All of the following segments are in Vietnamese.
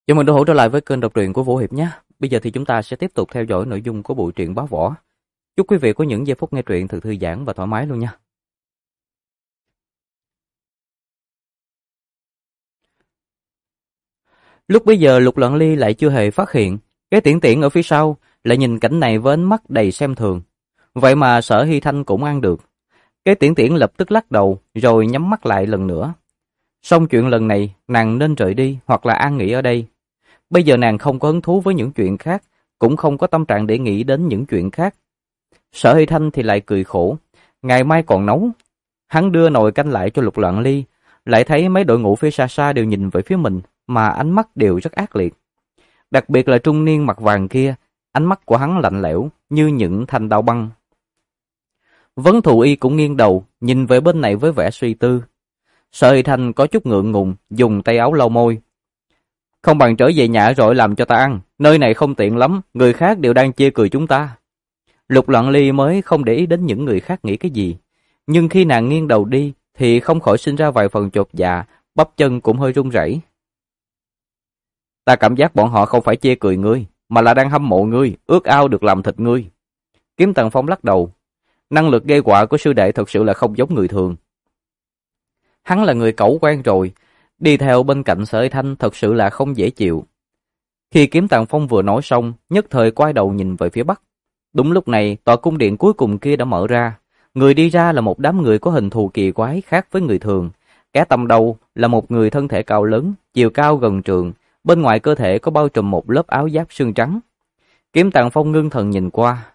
Chào mừng đã hỗ trở lại với kênh đọc truyện của Vũ Hiệp nhé. Bây giờ thì chúng ta sẽ tiếp tục theo dõi nội dung của bộ truyện Báo Võ. Chúc quý vị có những giây phút nghe truyện thật thư giãn và thoải mái luôn nha. Lúc bấy giờ Lục Lận Ly lại chưa hề phát hiện, cái Tiễn Tiễn ở phía sau lại nhìn cảnh này với ánh mắt đầy xem thường. Vậy mà Sở Hy Thanh cũng ăn được. Cái Tiễn Tiễn lập tức lắc đầu rồi nhắm mắt lại lần nữa. Xong chuyện lần này, nàng nên rời đi hoặc là an nghỉ ở đây. Bây giờ nàng không có hứng thú với những chuyện khác, cũng không có tâm trạng để nghĩ đến những chuyện khác. Sở Hy Thanh thì lại cười khổ, ngày mai còn nấu. Hắn đưa nồi canh lại cho Lục Loạn Ly, lại thấy mấy đội ngũ phía xa xa đều nhìn về phía mình, mà ánh mắt đều rất ác liệt. Đặc biệt là trung niên mặt vàng kia, ánh mắt của hắn lạnh lẽo như những thanh đao băng. Vấn Thù Y cũng nghiêng đầu, nhìn về bên này với vẻ suy tư. Sở Hy Thanh có chút ngượng ngùng, dùng tay áo lau môi. Không bằng trở về nhà rồi làm cho ta ăn, nơi này không tiện lắm, người khác đều đang chê cười chúng ta. Lục Loạn Ly mới không để ý đến những người khác nghĩ cái gì, nhưng khi nàng nghiêng đầu đi thì không khỏi sinh ra vài phần chột dạ, bắp chân cũng hơi run rẩy. Ta cảm giác bọn họ không phải chê cười ngươi, mà là đang hâm mộ ngươi, ước ao được làm thịt ngươi. Kiếm Tần Phong lắc đầu, năng lực gây họa của sư đệ thật sự là không giống người thường. Hắn là người cẩu quen rồi, đi theo bên cạnh Sở Hy Thanh thật sự là không dễ chịu. Khi Kiếm Tần Phong vừa nói xong, nhất thời quay đầu nhìn về phía bắc. Đúng lúc này, tòa cung điện cuối cùng kia đã mở ra. Người đi ra là một đám người có hình thù kỳ quái khác với người thường. Kẻ tầm đầu là một người thân thể cao lớn, chiều cao gần trượng, bên ngoài cơ thể có bao trùm một lớp áo giáp xương trắng. Kiếm Tần Phong ngưng thần nhìn qua.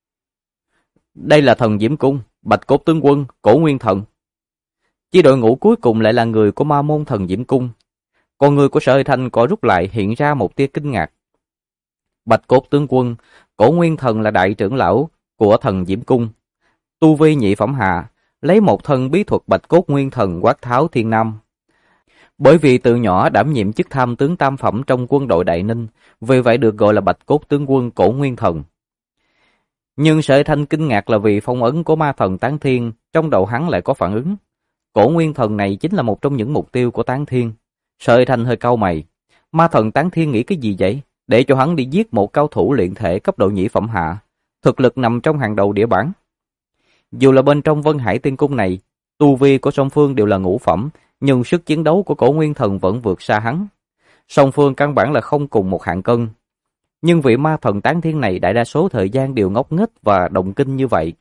Đây là Thần Diễm Cung, Bạch Cốt Tướng Quân, Cổ Nguyên Thần. Chi đội ngũ cuối cùng lại là người của Ma môn Thần Diễm Cung. Con người của Sở Hy Thanh có rút lại hiện ra một tia kinh ngạc. Bạch Cốt Tướng Quân, Cổ Nguyên Thần là đại trưởng lão của Thần Diễm Cung. Tu vi nhị phẩm hạ, lấy một thân bí thuật Bạch Cốt Nguyên Thần quát tháo thiên nam. Bởi vì từ nhỏ đảm nhiệm chức tham tướng tam phẩm trong quân đội Đại Ninh, vì vậy được gọi là Bạch Cốt Tướng Quân Cổ Nguyên Thần. Nhưng Sở Hy Thanh kinh ngạc là vì phong ấn của ma thần Tán Thiên trong đầu hắn lại có phản ứng. Cổ Nguyên Thần này chính là một trong những mục tiêu của Tán Thiên. Sở Hy Thanh hơi cau mày. Ma thần Tán Thiên nghĩ cái gì vậy? Để cho hắn đi giết một cao thủ luyện thể cấp độ nhị phẩm hạ. Thực lực nằm trong hàng đầu địa bảng. Dù là bên trong Vân Hải Tiên Cung này, tu vi của song phương đều là ngũ phẩm, nhưng sức chiến đấu của Cổ Nguyên Thần vẫn vượt xa hắn. Song phương căn bản là không cùng một hạng cân. Nhưng vị ma thần Tán Thiên này đại đa số thời gian đều ngốc nghếch và động kinh như vậy.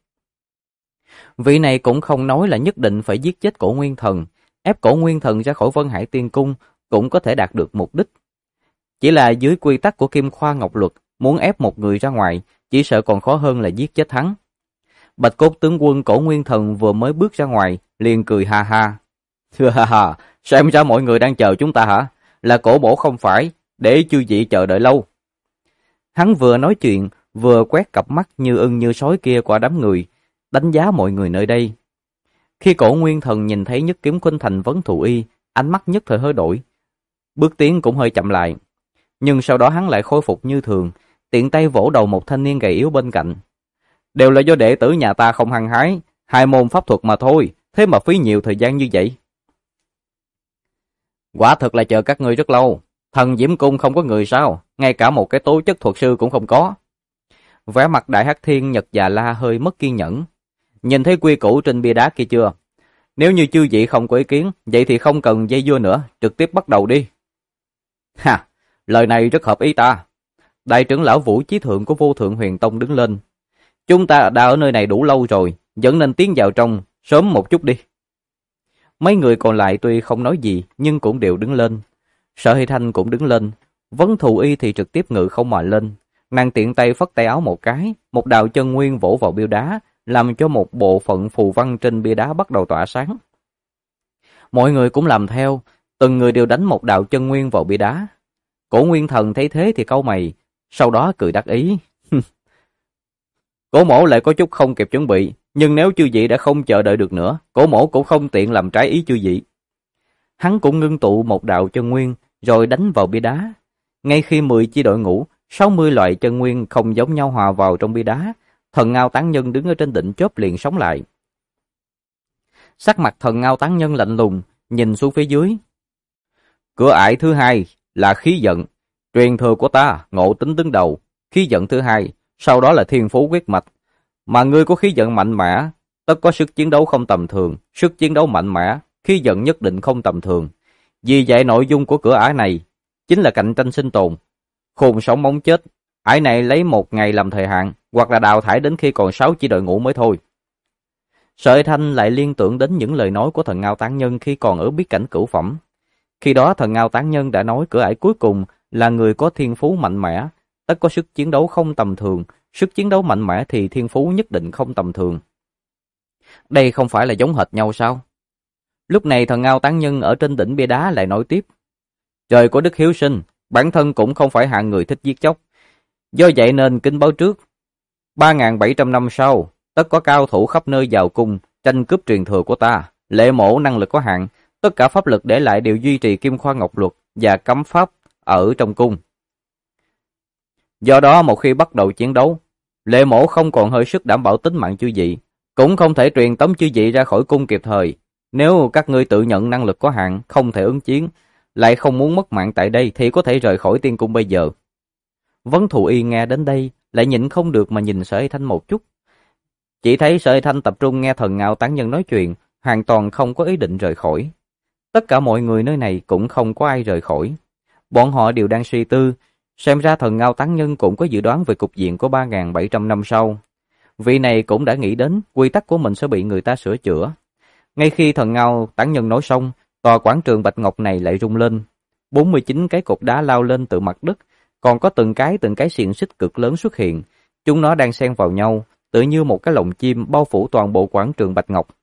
Vị này cũng không nói là nhất định phải giết chết Cổ Nguyên Thần, ép Cổ Nguyên Thần ra khỏi Vân Hải Tiên Cung cũng có thể đạt được mục đích. Chỉ là dưới quy tắc của Kim Khoa Ngọc Luật, muốn ép một người ra ngoài, chỉ sợ còn khó hơn là giết chết hắn. Bạch Cốt Tướng Quân Cổ Nguyên Thần vừa mới bước ra ngoài, liền cười ha ha. Ha ha, xem ra mọi người đang chờ chúng ta hả? Là Cổ bổ không phải, để chư vị chờ đợi lâu. Hắn vừa nói chuyện, vừa quét cặp mắt như ưng như sói kia qua đám người, đánh giá mọi người nơi đây. Khi Cổ Nguyên Thần nhìn thấy Nhất Kiếm Khuynh Thành Vấn Thù Y, ánh mắt nhất thời hơi đổi. Bước tiến cũng hơi chậm lại. Nhưng sau đó hắn lại khôi phục như thường, tiện tay vỗ đầu một thanh niên gầy yếu bên cạnh. Đều là do đệ tử nhà ta không hăng hái, hai môn pháp thuật mà thôi, thế mà phí nhiều thời gian như vậy. Quả thực là chờ các ngươi rất lâu, Thần Diễm Cung không có người sao, ngay cả một cái tố chất thuật sư cũng không có. Vẻ mặt Đại Hắc Thiên Nhật Già La hơi mất kiên nhẫn. Nhìn thấy quy củ trên bia đá kia chưa? Nếu như chư vị không có ý kiến, vậy thì không cần dây dưa nữa, trực tiếp bắt đầu đi. Ha, lời này rất hợp ý ta. Đại trưởng lão Vũ Chí Thượng của Vô Thượng Huyền Tông đứng lên. Chúng ta đã ở nơi này đủ lâu rồi, vẫn nên tiến vào trong, sớm một chút đi. Mấy người còn lại tuy không nói gì, nhưng cũng đều đứng lên. Sở Hy Thanh cũng đứng lên, Vấn Thù Y thì trực tiếp ngự không mà lên. Nàng tiện tay phất tay áo một cái, một đạo chân nguyên vỗ vào bia đá, làm cho một bộ phận phù văn trên bia đá bắt đầu tỏa sáng. Mọi người cũng làm theo, từng người đều đánh một đạo chân nguyên vào bia đá. Cổ Nguyên Thần thấy thế thì cau mày, sau đó cười đắc ý. Cổ mổ lại có chút không kịp chuẩn bị, nhưng nếu chư vị đã không chờ đợi được nữa, cổ mổ cũng không tiện làm trái ý chư vị. Hắn cũng ngưng tụ một đạo chân nguyên, rồi đánh vào bia đá. Ngay khi 10 chi đội ngũ, 60 loại chân nguyên không giống nhau hòa vào trong bia đá, Thần Ngao Tán Nhân đứng ở trên đỉnh chóp liền sống lại. Sắc mặt Thần Ngao Tán Nhân lạnh lùng, nhìn xuống phía dưới. Cửa ải thứ hai là khí giận, Truyền thừa của ta, ngộ tính đứng đầu, khí vận thứ hai, sau đó là thiên phú huyết mạch. Mà ngươi có khí vận mạnh mẽ, tất có sức chiến đấu không tầm thường, sức chiến đấu mạnh mẽ, khí vận nhất định không tầm thường. Vì vậy nội dung của cửa ải này chính là cạnh tranh sinh tồn. Khôn sống mống chết, ải này lấy 1 ngày làm thời hạn, hoặc là đào thải đến khi còn 6 chỉ đội ngũ mới thôi. Sợi Thanh lại liên tưởng đến những lời nói của thần Ngao Tán Nhân khi còn ở bí cảnh cửu phẩm. Khi đó thần Ngao Tán Nhân đã nói cửa ải cuối cùng là người có thiên phú mạnh mẽ, tất có sức chiến đấu không tầm thường, sức chiến đấu mạnh mẽ thì thiên phú nhất định không tầm thường. Đây không phải là giống hệt nhau sao? Lúc này thần Ngao Tán Nhân ở trên đỉnh bia đá lại nói tiếp. Trời có đức hiếu sinh, bản thân cũng không phải hạng người thích giết chóc. Do vậy nên kính báo trước, 3.700 năm sau, tất có cao thủ khắp nơi vào cung, tranh cướp truyền thừa của ta. Lệ Mổ năng lực có hạn, tất cả pháp lực để lại đều duy trì Kim Khoa Ngọc Luật và cấm pháp ở trong cung. Do đó một khi bắt đầu chiến đấu, Lệ Mổ không còn hơi sức đảm bảo tính mạng chư vị, cũng không thể truyền tống chư vị ra khỏi cung kịp thời. Nếu các ngươi tự nhận năng lực có hạn, không thể ứng chiến, lại không muốn mất mạng tại đây thì có thể rời khỏi tiên cung bây giờ. Vấn Thù Y nghe đến đây, lại nhịn không được mà nhìn Sở Y Thanh một chút. Chỉ thấy Sở Y Thanh tập trung nghe thần Ngao Tán Nhân nói chuyện, hoàn toàn không có ý định rời khỏi. Tất cả mọi người nơi này cũng không có ai rời khỏi. Bọn họ đều đang suy tư, xem ra thần Ngao Tán Nhân cũng có dự đoán về cục diện của 3.700 năm sau. Vị này cũng đã nghĩ đến quy tắc của mình sẽ bị người ta sửa chữa. Ngay khi thần Ngao Tán Nhân nói xong, tòa quảng trường bạch ngọc này lại rung lên. 49 cái cột đá lao lên từ mặt đất, còn có từng cái xiềng xích cực lớn xuất hiện. Chúng nó đang xen vào nhau, tự như một cái lồng chim bao phủ toàn bộ quảng trường bạch ngọc.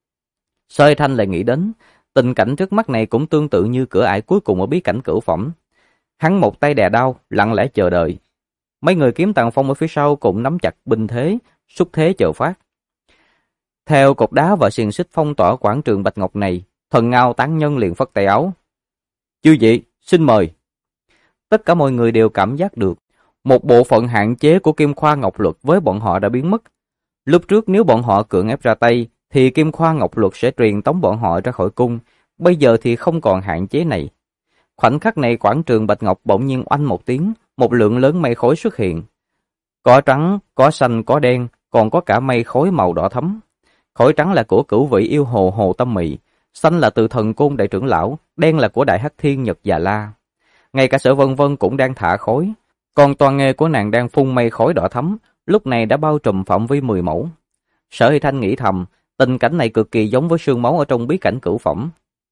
Sơi Thanh lại nghĩ đến, tình cảnh trước mắt này cũng tương tự như cửa ải cuối cùng ở bí cảnh cửu phẩm. Hắn một tay đè đao, lặng lẽ chờ đợi. Mấy người kiếm tàng phong ở phía sau cũng nắm chặt binh thế, xúc thế chờ phát. Theo cột đá và xiềng xích phong tỏa quảng trường bạch ngọc này, thần Ngao Tán Nhân liền phất tay áo. Chư vị, xin mời. Tất cả mọi người đều cảm giác được, một bộ phận hạn chế của Kim Khoa Ngọc Luật với bọn họ đã biến mất. Lúc trước nếu bọn họ cưỡng ép ra tay, thì Kim Khoa Ngọc Luật sẽ truyền tống bọn họ ra khỏi cung, bây giờ thì không còn hạn chế này. Khoảnh khắc này quảng trường bạch ngọc bỗng nhiên oanh một tiếng, một lượng lớn mây khói xuất hiện. Có trắng, có xanh, có đen, còn có cả mây khói màu đỏ thẫm. Khói trắng là của cửu vị yêu hồ Hồ Tâm Mị, xanh là từ thần côn đại trưởng lão, đen là của đại hắc thiên Nhật Già La. Ngay cả Sở Vân Vân cũng đang thả khói, còn toàn nghề của nàng đang phun mây khói đỏ thẫm, lúc này đã bao trùm phạm vi 10 mẫu. Sở Hy Thanh nghĩ thầm, tình cảnh này cực kỳ giống với sương máu ở trong bí cảnh cửu phẩm.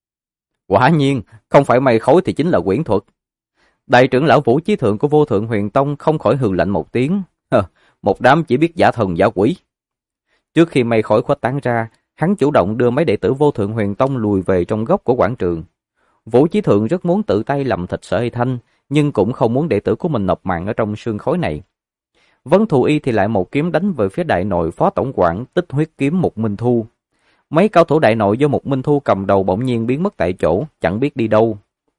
Quả nhiên, không phải mây khói thì chính là quyển thuật. Đại trưởng lão Vũ Chí Thượng của Vô Thượng Huyền Tông không khỏi hừ lạnh một tiếng. Một đám chỉ biết giả thần giả quỷ. Trước khi mây khói khuếch tán ra, hắn chủ động đưa mấy đệ tử Vô Thượng Huyền Tông lùi về trong góc của quảng trường. Vũ Chí Thượng rất muốn tự tay làm thịt Sở Hy Thanh, nhưng cũng không muốn đệ tử của mình nộp mạng ở trong sương khói này. Vấn Thù Y thì lại một kiếm đánh về phía đại nội phó tổng quản Tích Huyết Kiếm Mục Minh Thu. Mấy cao thủ đại nội do Mục Minh Thu cầm đầu bỗng nhiên biến mất tại chỗ, chẳng biết đi đâu.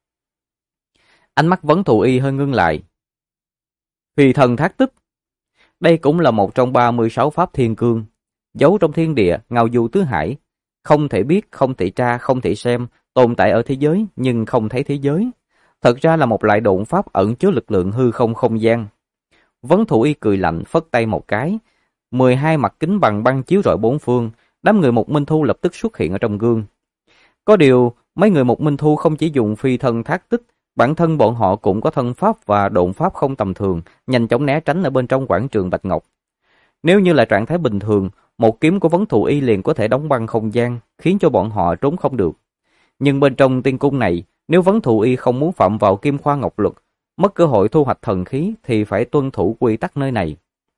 Ánh mắt Vấn Thù Y hơi ngưng lại. Phi thần thác tức. Đây cũng là một trong 36 pháp thiên cương, giấu trong thiên địa, ngao du tứ hải, không thể biết, không thể tra, không thể xem, tồn tại ở thế giới nhưng không thấy thế giới. Thật ra là một loại độn pháp ẩn chứa lực lượng hư không không gian. Vấn Thù Y cười lạnh phất tay một cái, 12 mặt kính bằng băng chiếu rọi bốn phương, đám người Mục Minh Thu lập tức xuất hiện ở trong gương. Có điều, mấy người Mục Minh Thu không chỉ dùng phi thân thác tích, bản thân bọn họ cũng có thân pháp và độn pháp không tầm thường, nhanh chóng né tránh ở bên trong quảng trường bạch ngọc. Nếu như là trạng thái bình thường, một kiếm của Vấn Thù Y liền có thể đóng băng không gian, khiến cho bọn họ trốn không được. Nhưng bên trong tiên cung này, nếu Vấn Thù Y không muốn phạm vào Kim Khoa Ngọc Luật, mất cơ hội thu hoạch thần khí thì phải tuân thủ quy tắc nơi này.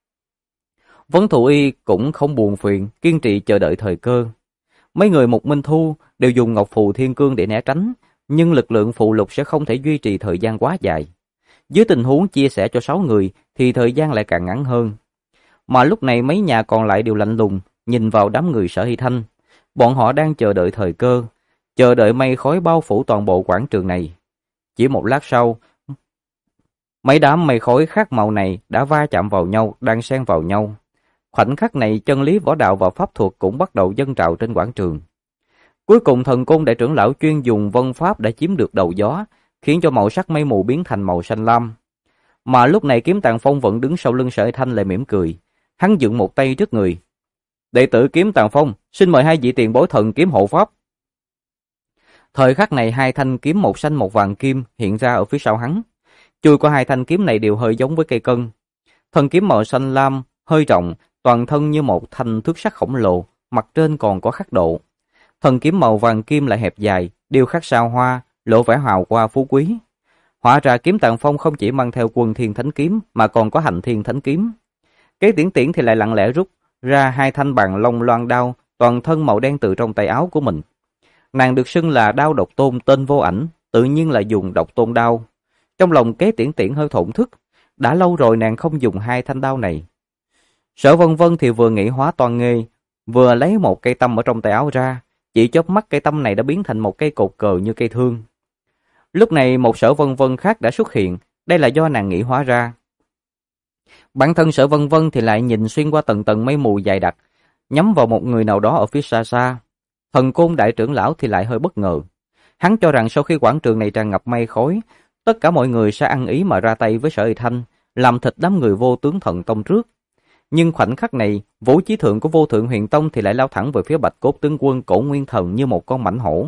Vấn Thù Y cũng không buồn phiền, kiên trì chờ đợi thời cơ. Mấy người Mục Minh Thu đều dùng Ngọc Phù Thiên Cương để né tránh, nhưng lực lượng phụ lục sẽ không thể duy trì thời gian quá dài. Dưới tình huống chia sẻ cho 6 người thì thời gian lại càng ngắn hơn. Mà lúc này mấy nhà còn lại đều lạnh lùng, nhìn vào đám người Sở Hy Thanh. Bọn họ đang chờ đợi thời cơ, chờ đợi mây khói bao phủ toàn bộ quảng trường này. Chỉ một lát sau, mấy đám mây khói khác màu này đã va chạm vào nhau, đang xen vào nhau. Khoảnh khắc này chân lý võ đạo và pháp thuật cũng bắt đầu dâng trào trên quảng trường. Cuối cùng thần côn đại trưởng lão chuyên dùng vân pháp đã chiếm được đầu gió, khiến cho màu sắc mây mù biến thành màu xanh lam. Mà lúc này Kiếm Tàng Phong vẫn đứng sau lưng Sở Hải Thanh lại mỉm cười. Hắn dựng một tay trước người. Đệ tử Kiếm Tàng Phong, xin mời hai vị tiền bối thần kiếm hộ pháp. Thời khắc này hai thanh kiếm một xanh một vàng kim hiện ra ở phía sau hắn. Chuôi của hai thanh kiếm này đều hơi giống với cây cân. Thân kiếm màu xanh lam, hơi rộng, toàn thân như một thanh thước sắt khổng lồ, mặt trên còn có khắc độ. Thân kiếm màu vàng kim lại hẹp dài, điêu khắc sao hoa, lộ vẻ hào hoa phú quý. Hóa ra Kiếm Tàng Phong không chỉ mang theo Quân Thiên Thánh kiếm mà còn có Hành Thiên Thánh kiếm. Kế Tiễn Tiễn thì lại lặng lẽ rút ra hai thanh bàn long loan đao, toàn thân màu đen từ trong tay áo của mình. Nàng được xưng là đao độc tôn tên vô ảnh, tự nhiên là dùng độc tôn đao. Trong lòng Kế Tiễn Tiễn hơi thổn thức, đã lâu rồi nàng không dùng hai thanh đao này. Sở Vân Vân thì vừa nghĩ hóa toan nghê, vừa lấy một cây tăm ở trong tay áo ra, chỉ chớp mắt cây tăm này đã biến thành một cây cột cờ như cây thương. Lúc này một Sở Vân Vân khác đã xuất hiện, đây là do nàng nghĩ hóa ra. Bản thân Sở Vân Vân thì lại nhìn xuyên qua tầng tầng mây mù dày đặc, nhắm vào một người nào đó ở phía xa xa. Thần Côn đại trưởng lão thì lại hơi bất ngờ. Hắn cho rằng sau khi quảng trường này tràn ngập mây khói, tất cả mọi người sẽ ăn ý mà ra tay với Sở Hải Thanh, làm thịt đám người Vô Tướng Thần Tông trước. Nhưng khoảnh khắc này, Vũ Chí Thượng của Vô Thượng Huyền Tông thì lại lao thẳng về phía Bạch Cốt tướng quân Cổ Nguyên Thần như một con mãnh hổ.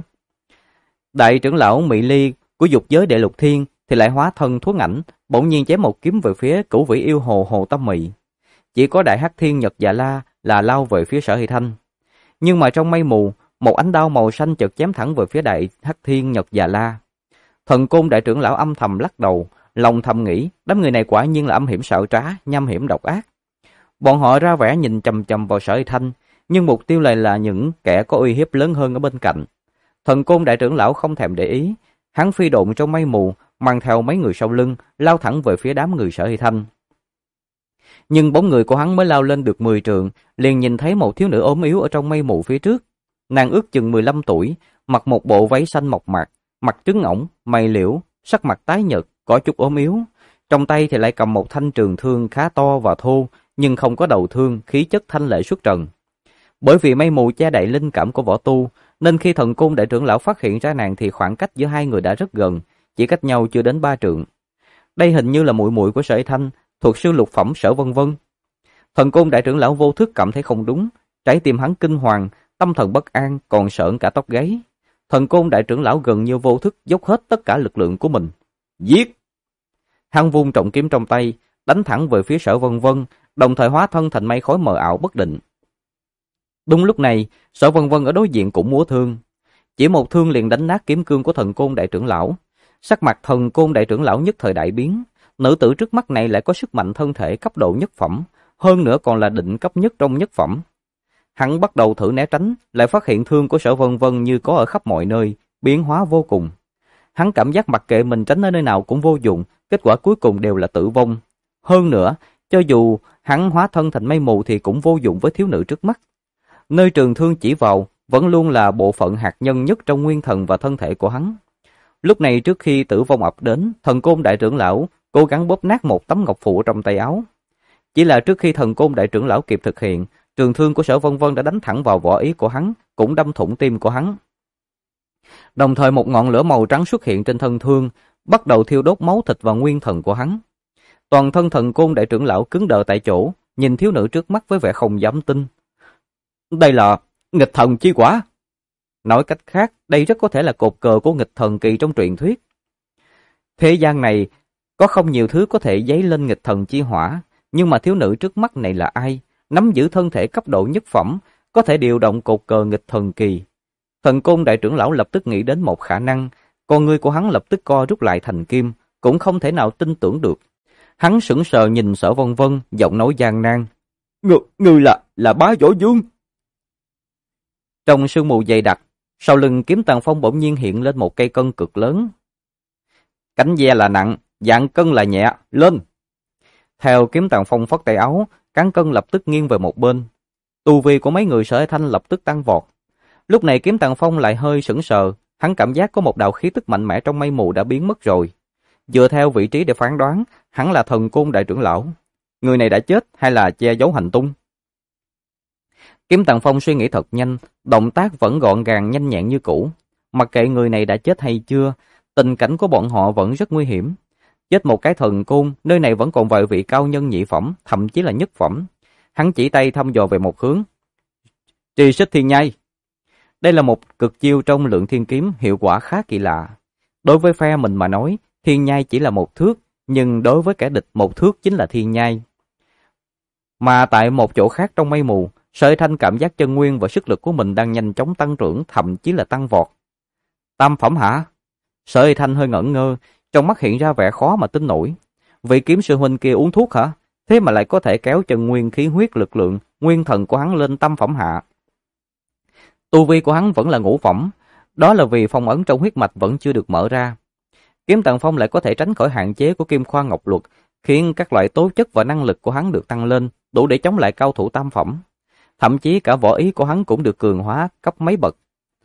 Đại trưởng lão Mị Ly của Dục Giới Đệ Lục Thiên thì lại hóa thân thuấn ảnh, bỗng nhiên chém một kiếm về phía Cửu Vĩ Yêu Hồ Hồ Tâm Mị. Chỉ có Đại Hắc Thiên Nhật Dạ La là lao về phía Sở Hải Thanh. Nhưng mà trong mây mù, một ánh đao màu xanh chợt chém thẳng về phía Đại Hắc Thiên Nhật Dạ La. Thần Côn đại trưởng lão âm thầm lắc đầu, lòng thầm nghĩ, đám người này quả nhiên là âm hiểm xảo trá, nham hiểm độc ác. Bọn họ ra vẻ nhìn chằm chằm vào Sở Hải Thanh, nhưng mục tiêu lại là những kẻ có uy hiếp lớn hơn ở bên cạnh. Thần Côn đại trưởng lão không thèm để ý, hắn phi độn trong mây mù, mang theo mấy người sau lưng, lao thẳng về phía đám người Sở Hải Thanh. Nhưng bóng người của hắn mới lao lên được 10 trượng, liền nhìn thấy một thiếu nữ ốm yếu ở trong mây mù phía trước. Nàng ước chừng 15 tuổi, mặc một bộ váy xanh mộc mạc, mặt trứng ngỗng, mày liễu, sắc mặt tái nhợt, có chút ốm yếu. Trong tay thì lại cầm một thanh trường thương khá to và thô, nhưng không có đầu thương, khí chất thanh lệ xuất trần. Bởi vì mây mù che đậy linh cảm của võ tu, nên khi Thần Côn đại trưởng lão phát hiện ra nàng thì khoảng cách giữa hai người đã rất gần, chỉ cách nhau chưa đến 3 trượng. Đây hình như là muội muội của Sở Hải Thanh, thuộc sư lục phẩm Sở Vân Vân. Thần Côn đại trưởng lão vô thức cảm thấy không đúng, trái tim hắn kinh hoàng, tâm thần bất an, còn sởn cả tóc gáy. Thần Côn đại trưởng lão gần như vô thức dốc hết tất cả lực lượng của mình. Giết! Hắn vung trọng kiếm trong tay, đánh thẳng về phía Sở Vân Vân, đồng thời hóa thân thành mây khói mờ ảo bất định. Đúng lúc này, Sở Vân Vân ở đối diện cũng múa thương. Chỉ một thương liền đánh nát kiếm cương của Thần Côn đại trưởng lão. Sắc mặt Thần Côn đại trưởng lão nhất thời đại biến. Nữ tử trước mắt này lại có sức mạnh thân thể cấp độ nhất phẩm, hơn nữa còn là định cấp nhất trong nhất phẩm. Hắn bắt đầu thử né tránh, lại phát hiện thương của Sở Vân Vân như có ở khắp mọi nơi, biến hóa vô cùng. Hắn cảm giác mặc kệ mình tránh ở nơi nào cũng vô dụng, kết quả cuối cùng đều là tử vong. Hơn nữa, cho dù hắn hóa thân thành mây mù thì cũng vô dụng với thiếu nữ trước mắt. Nơi trường thương chỉ vào vẫn luôn là bộ phận hạt nhân nhất trong nguyên thần và thân thể của hắn. Lúc này trước khi tử vong ập đến, Thần Côn đại trưởng lão cố gắng bóp nát một tấm ngọc phù trong tay áo. Chỉ là trước khi Thần Côn đại trưởng lão kịp thực hiện, trường thương của Sở Vân Vân đã đánh thẳng vào vỏ ý của hắn, cũng đâm thủng tim của hắn. Đồng thời một ngọn lửa màu trắng xuất hiện trên thân thương, bắt đầu thiêu đốt máu thịt và nguyên thần của hắn. Toàn thân Thần Côn đại trưởng lão cứng đờ tại chỗ, nhìn thiếu nữ trước mắt với vẻ không dám tin. Đây là nghịch thần chi quả. Nói cách khác, đây rất có thể là cột cờ của nghịch thần kỳ trong truyền thuyết. Thế gian này có không nhiều thứ có thể dấy lên nghịch thần chi hỏa, nhưng mà thiếu nữ trước mắt này là ai? Nắm giữ thân thể cấp độ nhất phẩm, có thể điều động cột cờ nghịch thần kỳ. Thần Côn đại trưởng lão lập tức nghĩ đến một khả năng, con người của hắn lập tức co rút lại thành kim, cũng không thể nào tin tưởng được. Hắn sững sờ nhìn Sở Vân Vân, giọng nói gian nan. Người là Bá Võ Dương. Trong sương mù dày đặc, sau lưng Kiếm Tàng Phong bỗng nhiên hiện lên một cây cân cực lớn. Cánh ve là nặng, dạng cân là nhẹ, lên. Theo Kiếm Tàng Phong phất tay áo, cán cân lập tức nghiêng về một bên. Tu vi của mấy người Sở Hải Thanh lập tức tăng vọt. Lúc này Kiếm Tàng Phong lại hơi sững sờ, hắn cảm giác có một đạo khí tức mạnh mẽ trong mây mù đã biến mất rồi. Dựa theo vị trí để phán đoán, hắn là Thần Côn đại trưởng lão. Người này đã chết hay là che giấu hành tung? Kiếm Tàng Phong suy nghĩ thật nhanh, động tác vẫn gọn gàng nhanh nhẹn như cũ. Mặc kệ người này đã chết hay chưa, Tình cảnh của bọn họ vẫn rất nguy hiểm. Chết một cái thần côn, nơi này vẫn còn vài vị cao nhân nhị phẩm, thậm chí là nhất phẩm. Hắn chỉ tay thăm dò về một hướng. Trì xích thiên nhai. Đây là một cực chiêu trong Lượng Thiên Kiếm, hiệu quả khá kỳ lạ. Đối với phe mình mà nói, thiên nhai chỉ là một thước, nhưng đối với kẻ địch một thước chính là thiên nhai. Mà tại một chỗ khác trong mây mù, Sở Thanh cảm giác chân nguyên và sức lực của mình đang nhanh chóng tăng trưởng, thậm chí là tăng vọt. Tam phẩm hả? Sở Thanh hơi ngẩn ngơ, trong mắt hiện ra vẻ khó mà tin nổi. Vị kiếm sư huynh kia uống thuốc hả? Thế mà lại có thể kéo chân nguyên khí huyết lực lượng, nguyên thần của hắn lên tam phẩm hạ. Tu vi của hắn vẫn là ngũ phẩm, đó là vì phong ấn trong huyết mạch vẫn chưa được mở ra. Kiếm Tần Phong lại có thể tránh khỏi hạn chế của Kim Khoa Ngọc Luật, khiến các loại tố chất và năng lực của hắn được tăng lên, đủ để chống lại cao thủ tam phẩm. Thậm chí cả võ ý của hắn cũng được cường hóa cấp mấy bậc.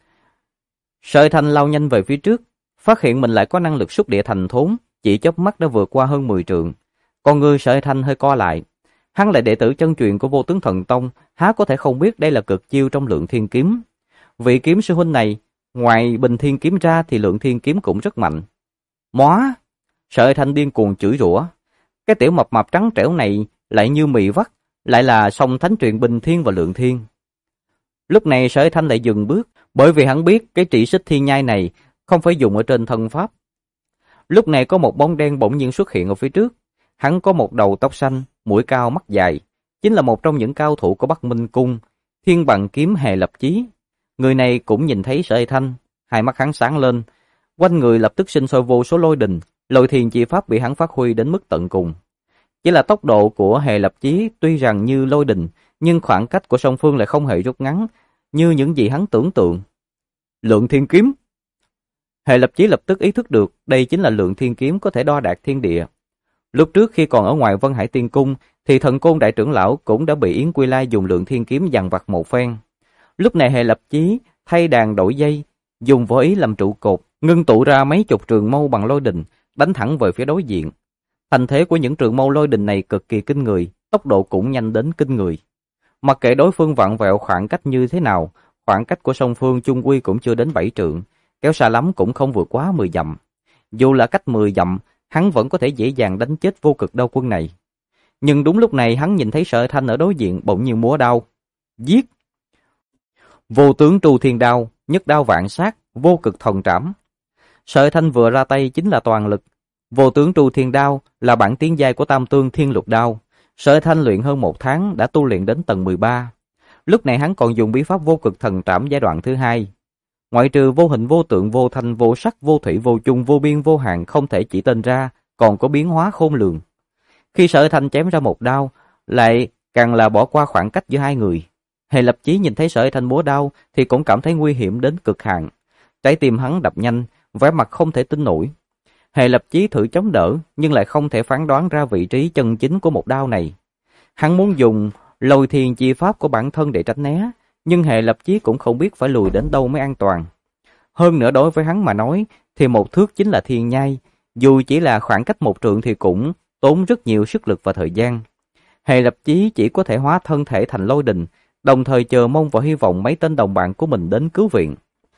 Sở Thanh lao nhanh về phía trước, phát hiện mình lại có năng lực xúc địa thành thốn, chỉ chớp mắt đã vượt qua hơn 10 trượng. Con người Sở Thanh hơi co lại. Hắn là đệ tử chân truyền của Vô Tướng Thần Tông, há có thể không biết đây là cực chiêu trong Lượng Thiên Kiếm. Vị kiếm sư huynh này, ngoài Bình Thiên Kiếm ra thì Lượng Thiên Kiếm cũng rất mạnh. Móa! Sở Thanh điên cuồng chửi rủa. Cái tiểu mập mạp trắng trẻo này lại như mì vắt, lại là song thánh truyền Bình Thiên và Lượng Thiên. Lúc này Sở Thanh lại dừng bước, bởi vì hắn biết cái trị xích thiên nhai này không phải dùng ở trên thân pháp. Lúc này có một bóng đen bỗng nhiên xuất hiện ở phía trước. Hắn có một đầu tóc xanh, mũi cao mắt dài, chính là một trong những cao thủ của Bắc Minh Cung, Thiên Bằng Kiếm Hề Lập Chí. Người này cũng nhìn thấy Sở Thanh, hai mắt hắn sáng lên, quanh người lập tức sinh sôi vô số lôi đình, lôi thiền chi pháp bị hắn phát huy đến mức tận cùng. Chỉ là tốc độ của Hề Lập Chí tuy rằng như lôi đình, nhưng khoảng cách của song phương lại không hề rút ngắn, như những gì hắn tưởng tượng. Lượng Thiên Kiếm. Hề Lập Chí lập tức ý thức được đây chính là Lượng Thiên Kiếm có thể đo đạc thiên địa. Lúc trước khi còn ở ngoài Vân Hải Tiên Cung, thì Thần Côn đại trưởng lão cũng đã bị Yến Quy Lai dùng Lượng Thiên Kiếm dằn vặt một phen. Lúc này Hề Lập Chí thay đàn đổi dây, dùng võ ý làm trụ cột, ngưng tụ ra mấy chục trường mâu bằng lôi đình, đánh thẳng về phía đối diện. Thành thế của những trường mâu lôi đình này cực kỳ kinh người, tốc độ cũng nhanh đến kinh người. Mặc kệ đối phương vặn vẹo khoảng cách như thế nào, khoảng cách của song phương chung quy cũng chưa đến 7 trượng, kéo xa lắm cũng không vượt quá 10 dặm. Dù là cách 10 dặm, hắn vẫn có thể dễ dàng đánh chết Vô Cực Đao Quân này. Nhưng đúng lúc này hắn nhìn thấy Sở Thanh ở đối diện bỗng nhiên múa đao. Giết! Vô tướng Tru Thiên Đao, nhất đao vạn sát, vô cực thần trảm. Sở Thanh vừa ra tay chính là toàn lực. Vô tướng Tru Thiên Đao là bản tiến giai của Tam Tương Thiên Lục Đao. Sở Thanh luyện hơn 1 tháng đã tu luyện đến tầng 13. Lúc này hắn còn dùng bí pháp vô cực thần trảm giai đoạn thứ 2. Ngoại trừ vô hình vô tượng vô thanh vô sắc vô thủy vô chung vô biên vô hạn không thể chỉ tên ra, còn có biến hóa khôn lường. Khi Sở Thanh chém ra một đao, lại càng là bỏ qua khoảng cách giữa hai người. Hề Lập Chí nhìn thấy Sở Thanh múa đao thì cũng cảm thấy nguy hiểm đến cực hạn. Trái tim hắn đập nhanh, vẻ mặt không thể tin nổi. Hề Lập Chí thử chống đỡ nhưng lại không thể phán đoán ra vị trí chân chính của một đao này. Hắn muốn dùng lôi thiền chi pháp của bản thân để tránh né, nhưng Hề Lập Chí cũng không biết phải lùi đến đâu mới an toàn. Hơn nữa đối với hắn mà nói thì một thước chính là thiên nhai, dù chỉ là khoảng cách 1 trượng thì cũng tốn rất nhiều sức lực và thời gian. Hề Lập Chí chỉ có thể hóa thân thể thành lôi đình, đồng thời chờ mong và hy vọng mấy tên đồng bạn của mình đến cứu viện.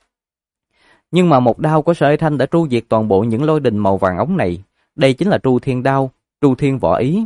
Nhưng mà một đao của Sở Thanh đã tru diệt toàn bộ những lôi đình màu vàng ống này. Đây chính là Tru Thiên Đao, Tru Thiên Võ Ý.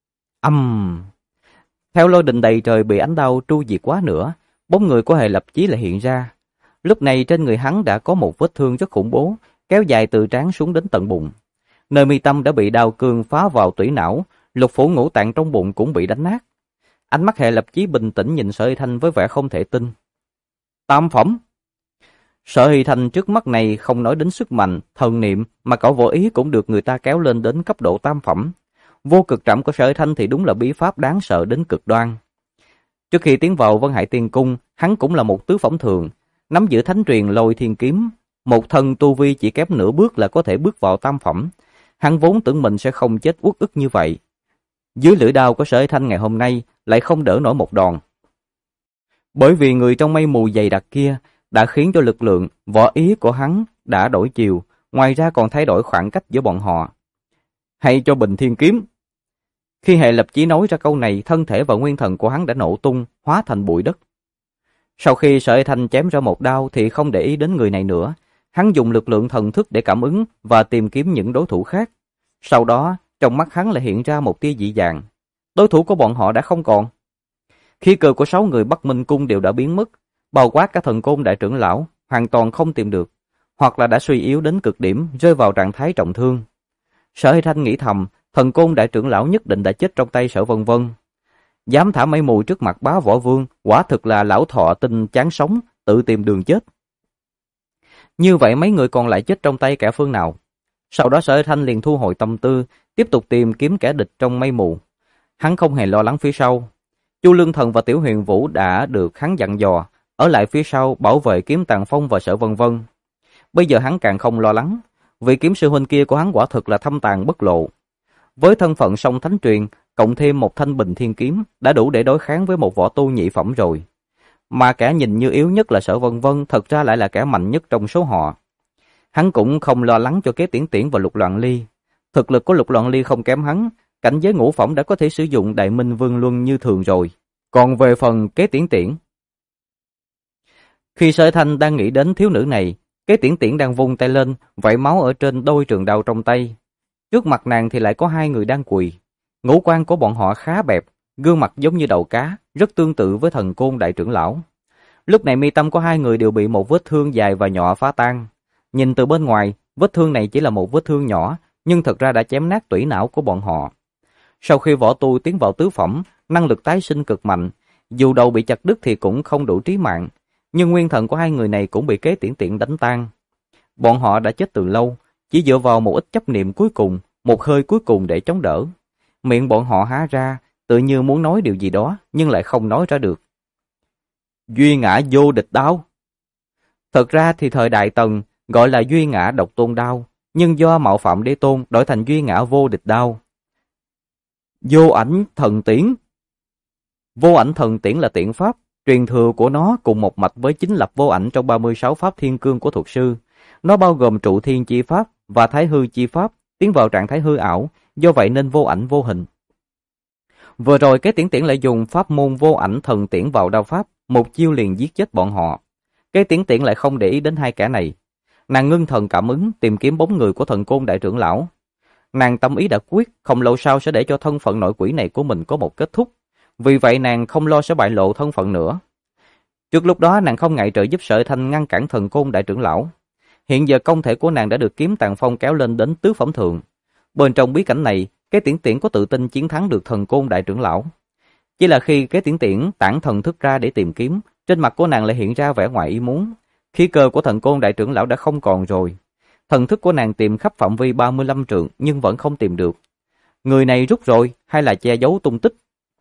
Theo lôi đình đầy trời bị ánh đao tru diệt quá nữa, bóng người của Hề Lập Chí lại hiện ra. Lúc này trên người hắn đã có một vết thương rất khủng bố, kéo dài từ trán xuống đến tận bụng. Nơi mi tâm đã bị đao cương phá vào tủy não, lục phủ ngũ tạng trong bụng cũng bị đánh nát. Ánh mắt Hề Lập Chí bình tĩnh nhìn Sở Hy Thanh với vẻ không thể tin. Tam phẩm. Sở Hy Thanh trước mắt này không nói đến sức mạnh, thần niệm mà cậu võ ý cũng được người ta kéo lên đến cấp độ tam phẩm. Vô cực trảm của Sở Hy Thanh thì đúng là bí pháp đáng sợ đến cực đoan. Trước khi tiến vào Vân Hải Tiên Cung, hắn cũng là một tứ phẩm thường, nắm giữ thánh truyền Lôi Thiên Kiếm, một thân tu vi chỉ kém nửa bước là có thể bước vào tam phẩm. Hắn vốn tưởng mình sẽ không chết uất ức như vậy. Dưới lưỡi đao của Sở Hy Thanh ngày hôm nay lại không đỡ nổi một đòn. Bởi vì người trong mây mù dày đặc kia đã khiến cho lực lượng, võ ý của hắn đã đổi chiều, ngoài ra còn thay đổi khoảng cách giữa bọn họ. Hay cho Bình Thiên Kiếm. Khi Hề Lập Chí nói ra câu này, thân thể và nguyên thần của hắn đã nổ tung, hóa thành bụi đất. Sau khi Sở Hy Thanh chém ra một đao thì không để ý đến người này nữa, Hắn dùng lực lượng thần thức để cảm ứng và tìm kiếm những đối thủ khác. Sau đó, trong mắt hắn lại hiện ra một tia dị dạng. Đối thủ của bọn họ đã không còn. Khí cơ của 6 người Bắc Minh Cung đều đã biến mất, bao quát cả Thần Côn đại trưởng lão, hoàn toàn không tìm được, hoặc là đã suy yếu đến cực điểm, rơi vào trạng thái trọng thương. Sở Hy Thanh nghĩ thầm, Thần Côn đại trưởng lão nhất định đã chết trong tay Sở Vân Vân. Dám thả mây mù trước mặt Bá Võ Vương, quả thực là lão thọ tinh chán sống, tự tìm đường chết. Như vậy mấy người còn lại chết trong tay kẻ phương nào? Sau đó Sở Hy Thanh liền thu hồi tâm tư, tiếp tục tìm kiếm kẻ địch trong mây mù. Hắn không hề lo lắng phía sau. Chu Lương Thần và Tiểu Huyền Vũ đã được hắn dặn dò, ở lại phía sau bảo vệ Kiếm Tàng Phong và Sở Vân Vân. Bây giờ hắn càng không lo lắng, vì kiếm sư huynh kia của hắn quả thực là thâm tàng bất lộ. Với thân phận song thánh truyền, cộng thêm một thanh bình thiên kiếm, đã đủ để đối kháng với một võ tu nhị phẩm rồi. Mà kẻ nhìn như yếu nhất là Sở Vân Vân, thật ra lại là kẻ mạnh nhất trong số họ. Hắn cũng không lo lắng cho Kế Tiễn Tiễn và Lục Loạn Ly. Thực lực của Lục Loạn Ly không kém hắn, cảnh giới ngũ phẩm đã có thể sử dụng Đại Minh Vương Luân như thường rồi. Còn về phần Kế Tiễn Tiễn, khi Sở Thanh đang nghĩ đến thiếu nữ này, Kế Tiễn Tiễn đang vung tay lên, vẩy máu ở trên đôi trường đao trong tay. Trước mặt nàng thì lại có 2 người đang quỳ. Ngũ quan của bọn họ khá bẹp, gương mặt giống như đầu cá, rất tương tự với Thần Côn đại trưởng lão. Lúc này mi tâm của 2 người đều bị một vết thương dài và nhọn phá tan. Nhìn từ bên ngoài, vết thương này chỉ là một vết thương nhỏ, nhưng thật ra đã chém nát tủy não của bọn họ. Sau khi võ tu tiến vào tứ phẩm, năng lực tái sinh cực mạnh, dù đầu bị chặt đứt thì cũng không đủ trí mạng, nhưng nguyên thần của 2 người này cũng bị Kế Tiễn Tiễn đánh tan. Bọn họ đã chết từ lâu, chỉ dựa vào một ít chấp niệm cuối cùng, một hơi cuối cùng để chống đỡ. Miệng bọn họ há ra, tự như muốn nói điều gì đó, nhưng lại không nói ra được. Duy ngã vô địch đao. Thật ra thì thời Đại Tần gọi là duy ngã độc tôn đao, nhưng do mạo phạm đế tôn đổi thành duy ngã vô địch đao. Vô ảnh thần tiễn. Vô ảnh thần tiễn là tiễn pháp, truyền thừa của nó cùng một mạch với chính lập vô ảnh trong 36 pháp thiên cương của thuật sư. Nó bao gồm trụ thiên chi pháp và thái hư chi pháp, tiến vào trạng thái hư ảo, do vậy nên vô ảnh vô hình. Vừa rồi Kế Tiễn Tiễn lại dùng pháp môn vô ảnh thần tiễn vào đao pháp, một chiêu liền giết chết bọn họ. Kế Tiễn Tiễn lại không để ý đến 2 kẻ này. Nàng ngưng thần cảm ứng, tìm kiếm bóng người của Thần Côn đại trưởng lão. Nàng tâm ý đã quyết, không lâu sau sẽ để cho thân phận nội quỷ này của mình có một kết thúc. Vì vậy nàng không lo sẽ bại lộ thân phận nữa. Trước lúc đó nàng không ngại trợ giúp Sở Thanh ngăn cản Thần Côn đại trưởng lão. Hiện giờ công thể của nàng đã được Kiếm Tàng Phong kéo lên đến tứ phẩm thượng. Bên trong bí cảnh này, Kế Tiễn Tiễn có tự tin chiến thắng được Thần Côn đại trưởng lão. Chỉ là khi Kế Tiễn Tiễn tản thần thức ra để tìm kiếm, trên mặt của nàng lại hiện ra vẻ ngoài ý muốn. Khí cơ của Thần Côn đại trưởng lão đã không còn rồi. Thần thức của nàng tìm khắp phạm vi 35 trượng nhưng vẫn không tìm được. Người này rút rồi hay là che giấu tung tích?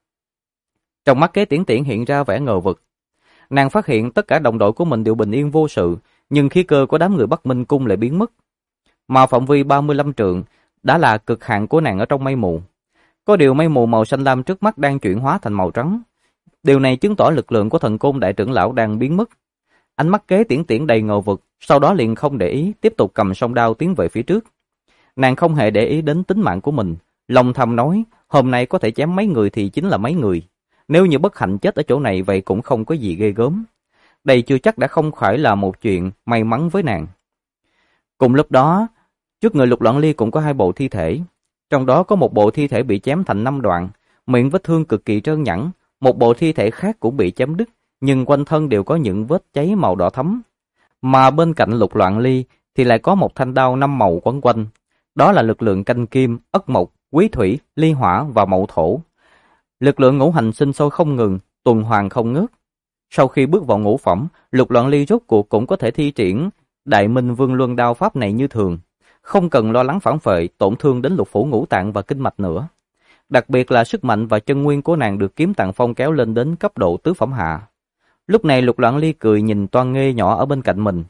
Trong mắt Kế Tiễn Tiễn hiện ra vẻ ngờ vực. Nàng phát hiện tất cả đồng đội của mình đều bình yên vô sự, nhưng khí cơ của đám người Bắc Minh Cung lại biến mất. Mà phạm vi 35 trượng đã là cực hạn của nàng ở trong mây mù. Có điều mây mù màu xanh lam trước mắt đang chuyển hóa thành màu trắng. Điều này chứng tỏ lực lượng của Thần Côn đại trưởng lão đang biến mất. Ánh mắt Kế Tiễn Tiễn đầy ngờ vực, sau đó liền không để ý, tiếp tục cầm song đao tiến về phía trước. Nàng không hề để ý đến tính mạng của mình, lòng thầm nói, hôm nay có thể chém mấy người thì chính là mấy người. Nếu như bất hạnh chết ở chỗ này vậy cũng không có gì ghê gớm. Đây chưa chắc đã không phải là một chuyện may mắn với nàng. Cùng lúc đó, trước người Lục Loạn Ly cũng có 2 bộ thi thể. Trong đó có một bộ thi thể bị chém thành 5 đoạn, miệng vết thương cực kỳ trơn nhẵn. Một bộ thi thể khác cũng bị chém đứt, nhưng quanh thân đều có những vết cháy màu đỏ thẫm. Mà bên cạnh Lục Loạn Ly thì lại có một thanh đao 5 màu quấn quanh. Đó là lực lượng canh kim, ất mộc, quý thủy, ly hỏa và mậu thổ. Lực lượng ngũ hành sinh sôi không ngừng, tuần hoàn không ngớt. Sau khi bước vào ngũ phẩm, Lục Loạn Ly rốt cuộc cũng có thể thi triển Đại Minh Vương Luân đao pháp này như thường, không cần lo lắng phản phệ, tổn thương đến lục phủ ngũ tạng và kinh mạch nữa. Đặc biệt là sức mạnh và chân nguyên của nàng được Kiếm Tàng Phong kéo lên đến cấp độ tứ phẩm hạ. Lúc này Lục Loạn Ly cười nhìn Toan Nghê nhỏ ở bên cạnh mình.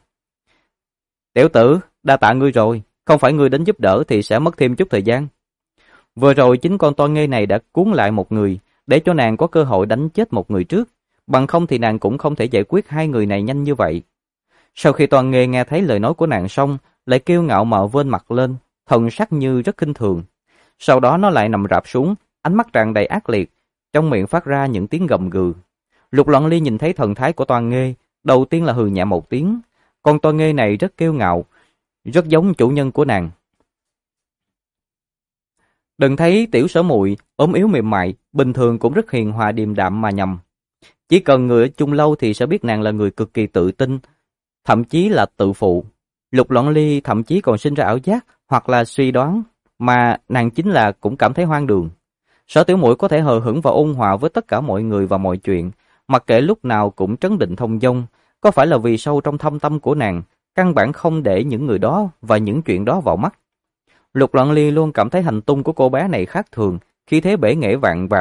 Tiểu tử, đa tạ ngươi rồi, không phải ngươi đến giúp đỡ thì sẽ mất thêm chút thời gian. Vừa rồi chính con Toan Nghê này đã cuốn lại một người, để cho nàng có cơ hội đánh chết một người trước, bằng không thì nàng cũng không thể giải quyết 2 người này nhanh như vậy. Sau khi Toan Nghê nghe thấy lời nói của nàng xong, lại kiêu ngạo mà vênh mặt lên, thần sắc như rất khinh thường. Sau đó nó lại nằm rạp xuống, ánh mắt tràn đầy ác liệt, trong miệng phát ra những tiếng gầm gừ. Lục Loạn Ly nhìn thấy thần thái của Toan Nghê, đầu tiên là hừ nhẹ một tiếng, Con toa nghê này rất kiêu ngạo, rất giống chủ nhân của nàng. Đừng thấy tiểu Sở Muội ốm yếu mềm mại, bình thường cũng rất hiền hòa điềm đạm mà nhầm. Chỉ cần người ở chung lâu thì sẽ biết nàng là người cực kỳ tự tin, thậm chí là tự phụ. Lục Loan Ly thậm chí còn sinh ra ảo giác hoặc là suy đoán mà nàng chính là cũng cảm thấy hoang đường. Sở tiểu muội có thể hờ hững và ôn hòa với tất cả mọi người và mọi chuyện, mặc kệ lúc nào cũng trấn định thông dong, có phải là vì sâu trong thâm tâm của nàng, căn bản không để những người đó và những chuyện đó vào mắt. Lục Loan Ly luôn cảm thấy hành tung của cô bé này khác thường, khí thế bể nghệ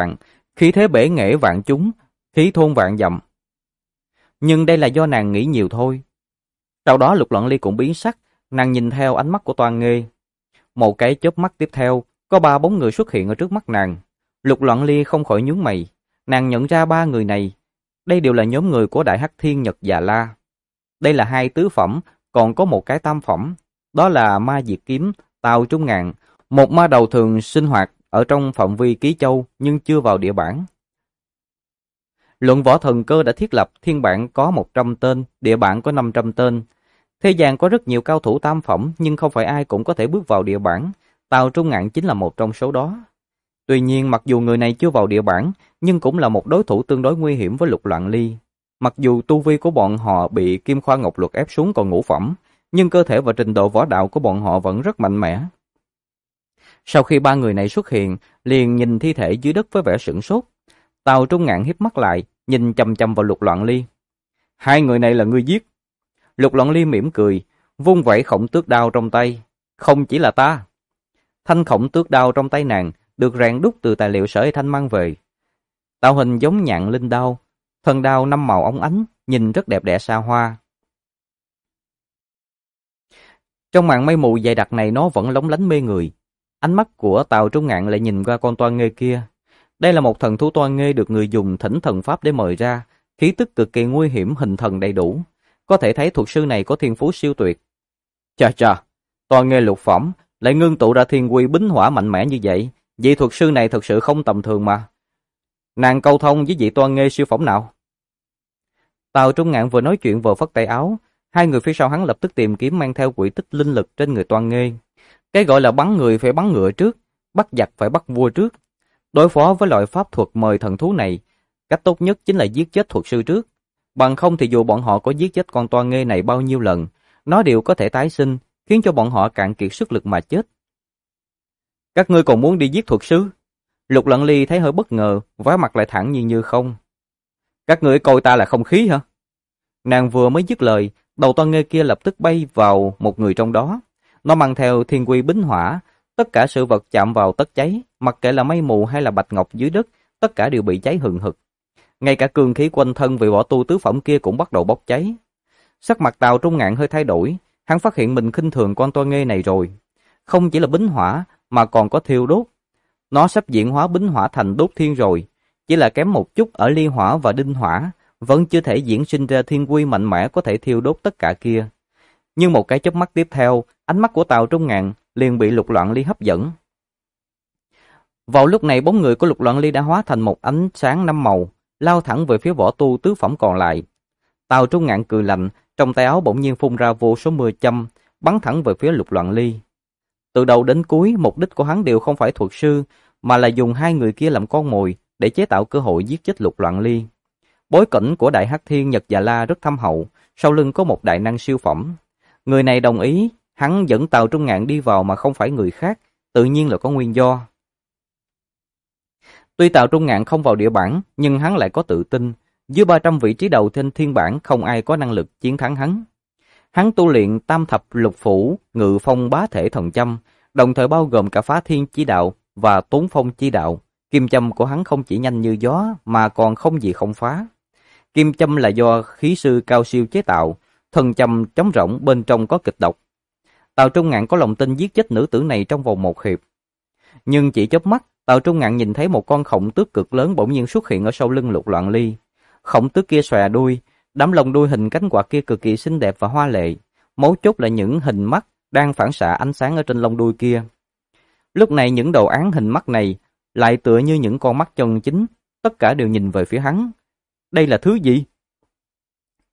vạn chúng, khí thôn vạn dặm. Nhưng đây là do nàng nghĩ nhiều thôi. Sau đó Lục Loan Ly cũng biến sắc, nàng nhìn theo ánh mắt của Toan Nghê. Một cái chớp mắt tiếp theo, có 3 bóng người xuất hiện ở trước mắt nàng. Lục Loan Ly không khỏi nhướng mày, nàng nhận ra 3 người này. Đây đều là nhóm người của Đại Hắc Thiên Nhật Già La. Đây là 2 tứ phẩm, còn có một cái tam phẩm. Đó là Ma Diệt Kiếm, Tào Trung Ngạn, một ma đầu thường sinh hoạt ở trong phạm vi Ký Châu nhưng chưa vào địa bản. Luận võ thần cơ đã thiết lập thiên bản có 100 tên, địa bản có 500 tên. Thế gian có rất nhiều cao thủ tam phẩm nhưng không phải ai cũng có thể bước vào địa bản. Tào Trung Ngạn chính là một trong số đó. Tuy nhiên mặc dù người này chưa vào địa bản nhưng cũng là một đối thủ tương đối nguy hiểm với Lục Loan Ly. Mặc dù tu vi của bọn họ bị Kim Khoa Ngọc Luật ép xuống còn ngũ phẩm, nhưng cơ thể và trình độ võ đạo của bọn họ vẫn rất mạnh mẽ. Sau khi 3 người này xuất hiện, liền nhìn thi thể dưới đất với vẻ sửng sốt. Tào Trung Ngạn híp mắt lại, nhìn chằm chằm vào Lục Loan Ly. 2 người này là ngươi giết. Lục Loan Ly mỉm cười, vung vẩy khổng tước đao trong tay. Không chỉ là ta. Thanh khổng tước đao trong tay nàng được rèn đúc từ tài liệu Sở Y Thanh mang về. Tạo hình giống nhạn linh đao, thân đao 5 màu óng ánh, nhìn rất đẹp đẽ xa hoa. Trong màn mây mù dày đặc này nó vẫn lóng lánh mê người. Ánh mắt của Tào Trung Ngạn lại nhìn qua con toa nghê kia. Đây là một thần thú toa nghê được người dùng thỉnh thần pháp để mời ra, khí tức cực kỳ nguy hiểm, hình thần đầy đủ. Có thể thấy thuật sư này có thiên phú siêu tuyệt. Chà chà, toa nghê lục phẩm lại ngưng tụ ra thiên quy bính hỏa mạnh mẽ như vậy, vị thuật sư này thật sự không tầm thường mà. Nàng câu thông với vị toa nghê siêu phẩm nào? Tào Trung Ngạn vừa nói chuyện vừa phất tay áo, 2 người phía sau hắn lập tức tìm kiếm mang theo quỹ tích linh lực trên người toa nghê. Cái gọi là bắn người phải bắn ngựa trước, bắt giặc phải bắt vua trước. Đối phó với loại pháp thuật mời thần thú này, cách tốt nhất chính là giết chết thuật sư trước. Bằng không thì dù bọn họ có giết chết con toa nghê này bao nhiêu lần, nó đều có thể tái sinh, khiến cho bọn họ cạn kiệt sức lực mà chết. Các ngươi còn muốn đi giết thuật sư? Lục Loan Ly thấy hơi bất ngờ, vái mặt lại thẳng nhiên như không. Các ngươi coi ta là không khí hả? Nàng vừa mới dứt lời, đầu toa nghê kia lập tức bay vào một người trong đó. Nó mang theo thiên quy bính hỏa, tất cả sự vật chạm vào tất cháy, mặc kệ là mây mù hay là bạch ngọc dưới đất, tất cả đều bị cháy hừng hực. Ngay cả cương khí quanh thân vị võ tu tứ phẩm kia cũng bắt đầu bốc cháy. Sắc mặt Tào Trung Ngạn hơi thay đổi, hắn phát hiện mình khinh thường con toa nghê này rồi. Không chỉ là bính hỏa mà còn có thiêu đốt. Nó sắp diễn hóa bính hỏa thành đốt thiên rồi, chỉ là kém một chút ở ly hỏa và đinh hỏa, vẫn chưa thể diễn sinh ra thiên quy mạnh mẽ có thể thiêu đốt tất cả kia. Nhưng một cái chớp mắt tiếp theo, ánh mắt của Tào Trung Ngạn liền bị Lục Loan Ly hấp dẫn. Vào lúc này bóng người của Lục Loan Ly đã hóa thành một ánh sáng 5 màu, lao thẳng về phía võ tu tứ phẩm còn lại. Tào Trung Ngạn cười lạnh, trong tay áo bỗng nhiên phun ra vô số mưa châm, bắn thẳng về phía Lục Loan Ly. Từ đầu đến cuối, mục đích của hắn đều không phải thuật sư, mà là dùng 2 người kia làm con mồi để chế tạo cơ hội giết chết Lục Loan Ly. Bối cảnh của Đại Hắc Thiên Nhật Già La rất thâm hậu, sau lưng có một đại năng siêu phẩm. Người này đồng ý, hắn dẫn Tào Trung Ngạn đi vào mà không phải người khác, tự nhiên là có nguyên do. Tuy Tào Trung Ngạn không vào địa bản, nhưng hắn lại có tự tin, dưới 300 vị trí đầu trên thiên bản không ai có năng lực chiến thắng hắn. Hắn tu luyện Tam Thập Lục Phủ, Ngự Phong Bá Thể Thần Châm, đồng thời bao gồm cả Phá Thiên Chi Đạo và Tốn Phong Chi Đạo. Kim châm của hắn không chỉ nhanh như gió mà còn không gì không phá. Kim châm là do khí sư cao siêu chế tạo, thần châm trống rỗng bên trong có kịch độc. Tào Trung Ngạn có lòng tin giết chết nữ tử này trong vòng 1 hiệp. Nhưng chỉ chớp mắt, Tào Trung Ngạn nhìn thấy một con khổng tước cực lớn bỗng nhiên xuất hiện ở sau lưng Lục Loan Ly. Khổng tước kia xòe đuôi, đám lông đuôi hình cánh quạt kia cực kỳ xinh đẹp và hoa lệ. Mấu chốt là những hình mắt đang phản xạ ánh sáng ở trên lông đuôi kia. Lúc này những đồ án hình mắt này lại tựa như những con mắt chân chính, tất cả đều nhìn về phía hắn. Đây là thứ gì?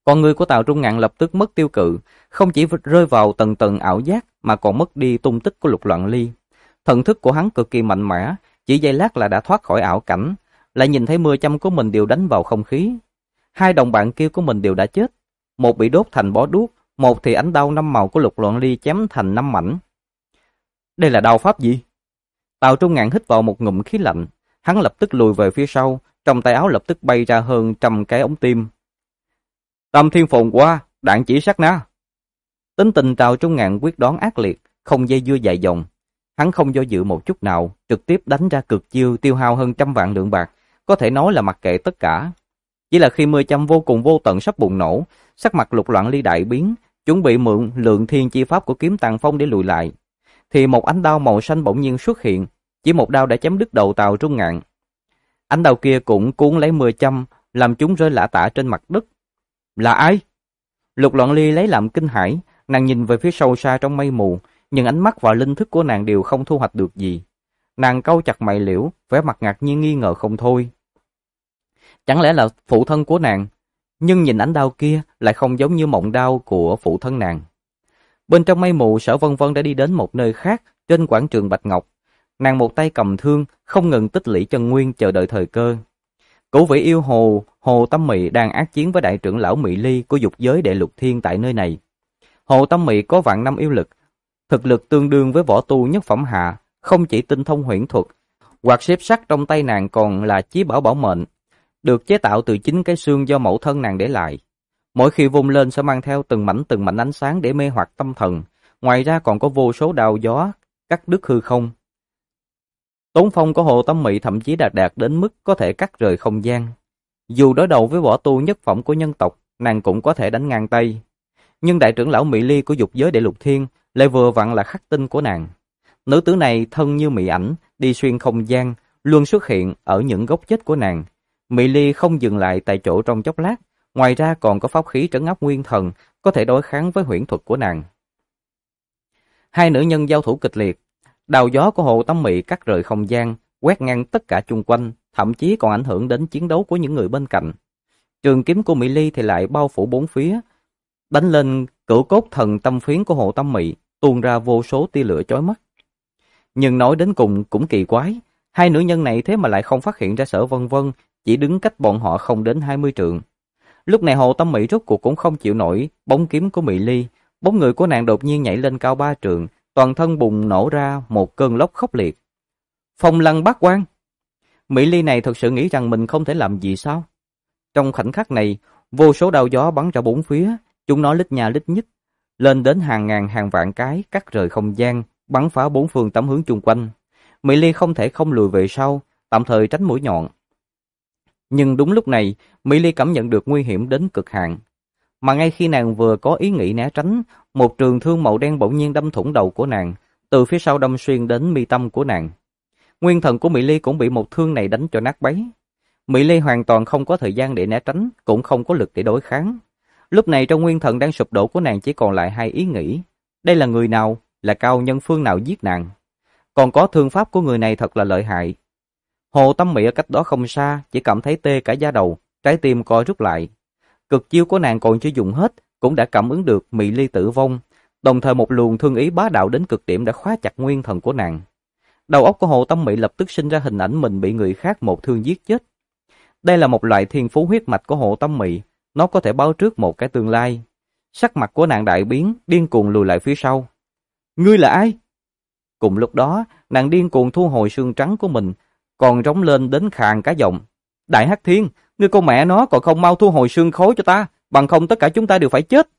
Con người của Tào Trung Ngạn lập tức mất tiêu cự, không chỉ rơi vào tầng tầng ảo giác mà còn mất đi tung tích của Lục Loạn Ly. Thần thức của hắn cực kỳ mạnh mẽ, chỉ giây lát là đã thoát khỏi ảo cảnh, lại nhìn thấy mưa châm của mình đều đánh vào không khí. Hai đồng bạn kia của mình đều đã chết, một bị đốt thành bó đuốc, một thì ánh đao năm màu của Lục Loạn Ly chém thành 5 mảnh. Đây là đao pháp gì? Tào Trung Ngạn hít vào một ngụm khí lạnh, hắn lập tức lùi về phía sau, trong tay áo lập tức bay ra hơn 100 cái ống tim. Tâm thiên phồn qua, đạn chỉ sát na. Tính tình Tào Trung Ngạn quyết đoán ác liệt, không dây dưa dài dòng. Hắn không do dự một chút nào, trực tiếp đánh ra cực chiêu tiêu hao hơn 100 vạn lượng bạc, có thể nói là mặc kệ tất cả. Chỉ là khi mưa châm vô cùng vô tận sắp bùng nổ, sắc mặt Lục Loạn Ly đại biến, chuẩn bị mượn lượng thiên chi pháp của kiếm Tàng Phong để lùi lại, thì một ánh đao màu xanh bỗng nhiên xuất hiện, chỉ một đao đã chém đứt đầu Tào Trung Ngạn. Ánh đao kia cũng cuốn lấy mưa châm, làm chúng rơi lả tả trên mặt đất. Là ai? Lục Loạn Ly lấy làm kinh hãi, nàng nhìn về phía sâu xa trong mây mù, nhưng ánh mắt và linh thức của nàng đều không thu hoạch được gì. Nàng cau chặt mày liễu, vẻ mặt ngạc nhiên nghi ngờ không thôi. Chẳng lẽ là phụ thân của nàng? Nhưng nhìn ánh đao kia lại không giống như mộng đao của phụ thân nàng. Bên trong mây mù, Sở Vân Vân đã đi đến một nơi khác trên quảng trường Bạch Ngọc. Nàng một tay cầm thương, không ngừng tích lũy chân nguyên chờ đợi thời cơ. Cửu vị yêu hồ Hồ Tâm Mị đang ác chiến với đại trưởng lão Mị Ly của dục giới đệ lục thiên tại nơi này. Hồ Tâm Mị có vạn năm yêu lực, thực lực tương đương với võ tu nhất phẩm hạ, không chỉ tinh thông huyễn thuật, quạt xếp sắt trong tay nàng còn là chí bảo bảo mệnh, được chế tạo từ chính cái xương do mẫu thân nàng để lại. Mỗi khi vung lên sẽ mang theo từng mảnh ánh sáng để mê hoặc tâm thần, ngoài ra còn có vô số đao gió cắt đứt hư không. Tốn phong của Hồ Tâm Mị thậm chí đạt đến mức có thể cắt rời không gian. Dù đối đầu với võ tu nhất phẩm của nhân tộc, nàng cũng có thể đánh ngang tay. Nhưng đại trưởng lão Mị Ly của dục giới đệ lục thiên lại vừa vặn là khắc tinh của nàng. Nữ tử này thân như mị ảnh, đi xuyên không gian, luôn xuất hiện ở những góc chết của nàng. Mị Ly không dừng lại tại chỗ trong chốc lát, ngoài ra còn có pháp khí trấn áp nguyên thần, có thể đối kháng với huyễn thuật của nàng. Hai nữ nhân giao thủ kịch liệt, đao gió của Hồ Tâm Mị cắt rời không gian, quét ngang tất cả chung quanh, thậm chí còn ảnh hưởng đến chiến đấu của những người bên cạnh. Trường kiếm của Mị Ly thì lại bao phủ bốn phía, đánh lên cửu cốt thần tâm phiến của Hồ Tâm Mị, tuôn ra vô số tia lửa chói mắt. Nhưng nói đến cùng cũng kỳ quái, hai nữ nhân này thế mà lại không phát hiện ra Sở Vân Vân, chỉ đứng cách bọn họ không đến 20 trượng. Lúc này Hồ Tâm Mị rốt cuộc cũng không chịu nổi bóng kiếm của Mị Ly, bóng người của nàng đột nhiên nhảy lên cao 3 trượng, toàn thân bùng nổ ra một cơn lốc khốc liệt. Phong Lăng Bát Quang! Mị Ly này thật sự nghĩ rằng mình không thể làm gì sao? Trong khoảnh khắc này, vô số đao gió bắn ra bốn phía, chúng nó lít nha lít nhít, lên đến hàng ngàn hàng vạn cái, cắt rời không gian, bắn phá bốn phương tám hướng chung quanh. Mị Ly không thể không lùi về sau, tạm thời tránh mũi nhọn. Nhưng đúng lúc này, Mị Ly cảm nhận được nguy hiểm đến cực hạn. Mà ngay khi nàng vừa có ý nghĩ né tránh, một trường thương màu đen bỗng nhiên đâm thủng đầu của nàng, từ phía sau đâm xuyên đến mi tâm của nàng. Nguyên thần của Mị Ly cũng bị một thương này đánh cho nát bấy. Mị Ly hoàn toàn không có thời gian để né tránh, cũng không có lực để đối kháng. Lúc này trong nguyên thần đang sụp đổ của nàng chỉ còn lại hai ý nghĩ. Đây là người nào? Là cao nhân phương nào giết nàng? Còn có thương pháp của người này thật là lợi hại. Hồ Tâm Mị ở cách đó không xa, chỉ cảm thấy tê cả da đầu, trái tim co rút lại. Cực chiêu của nàng còn chưa dùng hết, cũng đã cảm ứng được Mị Ly tử vong, đồng thời một luồng thương ý bá đạo đến cực điểm đã khóa chặt nguyên thần của nàng. Đầu óc của Hồ Tâm Mị lập tức sinh ra hình ảnh mình bị người khác một thương giết chết. Đây là một loại thiên phú huyết mạch của Hồ Tâm Mị, nó có thể báo trước một cái tương lai. Sắc mặt của nàng đại biến, điên cuồng lùi lại phía sau. Ngươi là ai? Cùng lúc đó, nàng điên cuồng thu hồi xương trắng của mình, còn rống lên đến khàn cả giọng. Đại Hắc Thiên, ngươi con mẹ nó còn không mau thu hồi xương khối cho ta, bằng không tất cả chúng ta đều phải chết.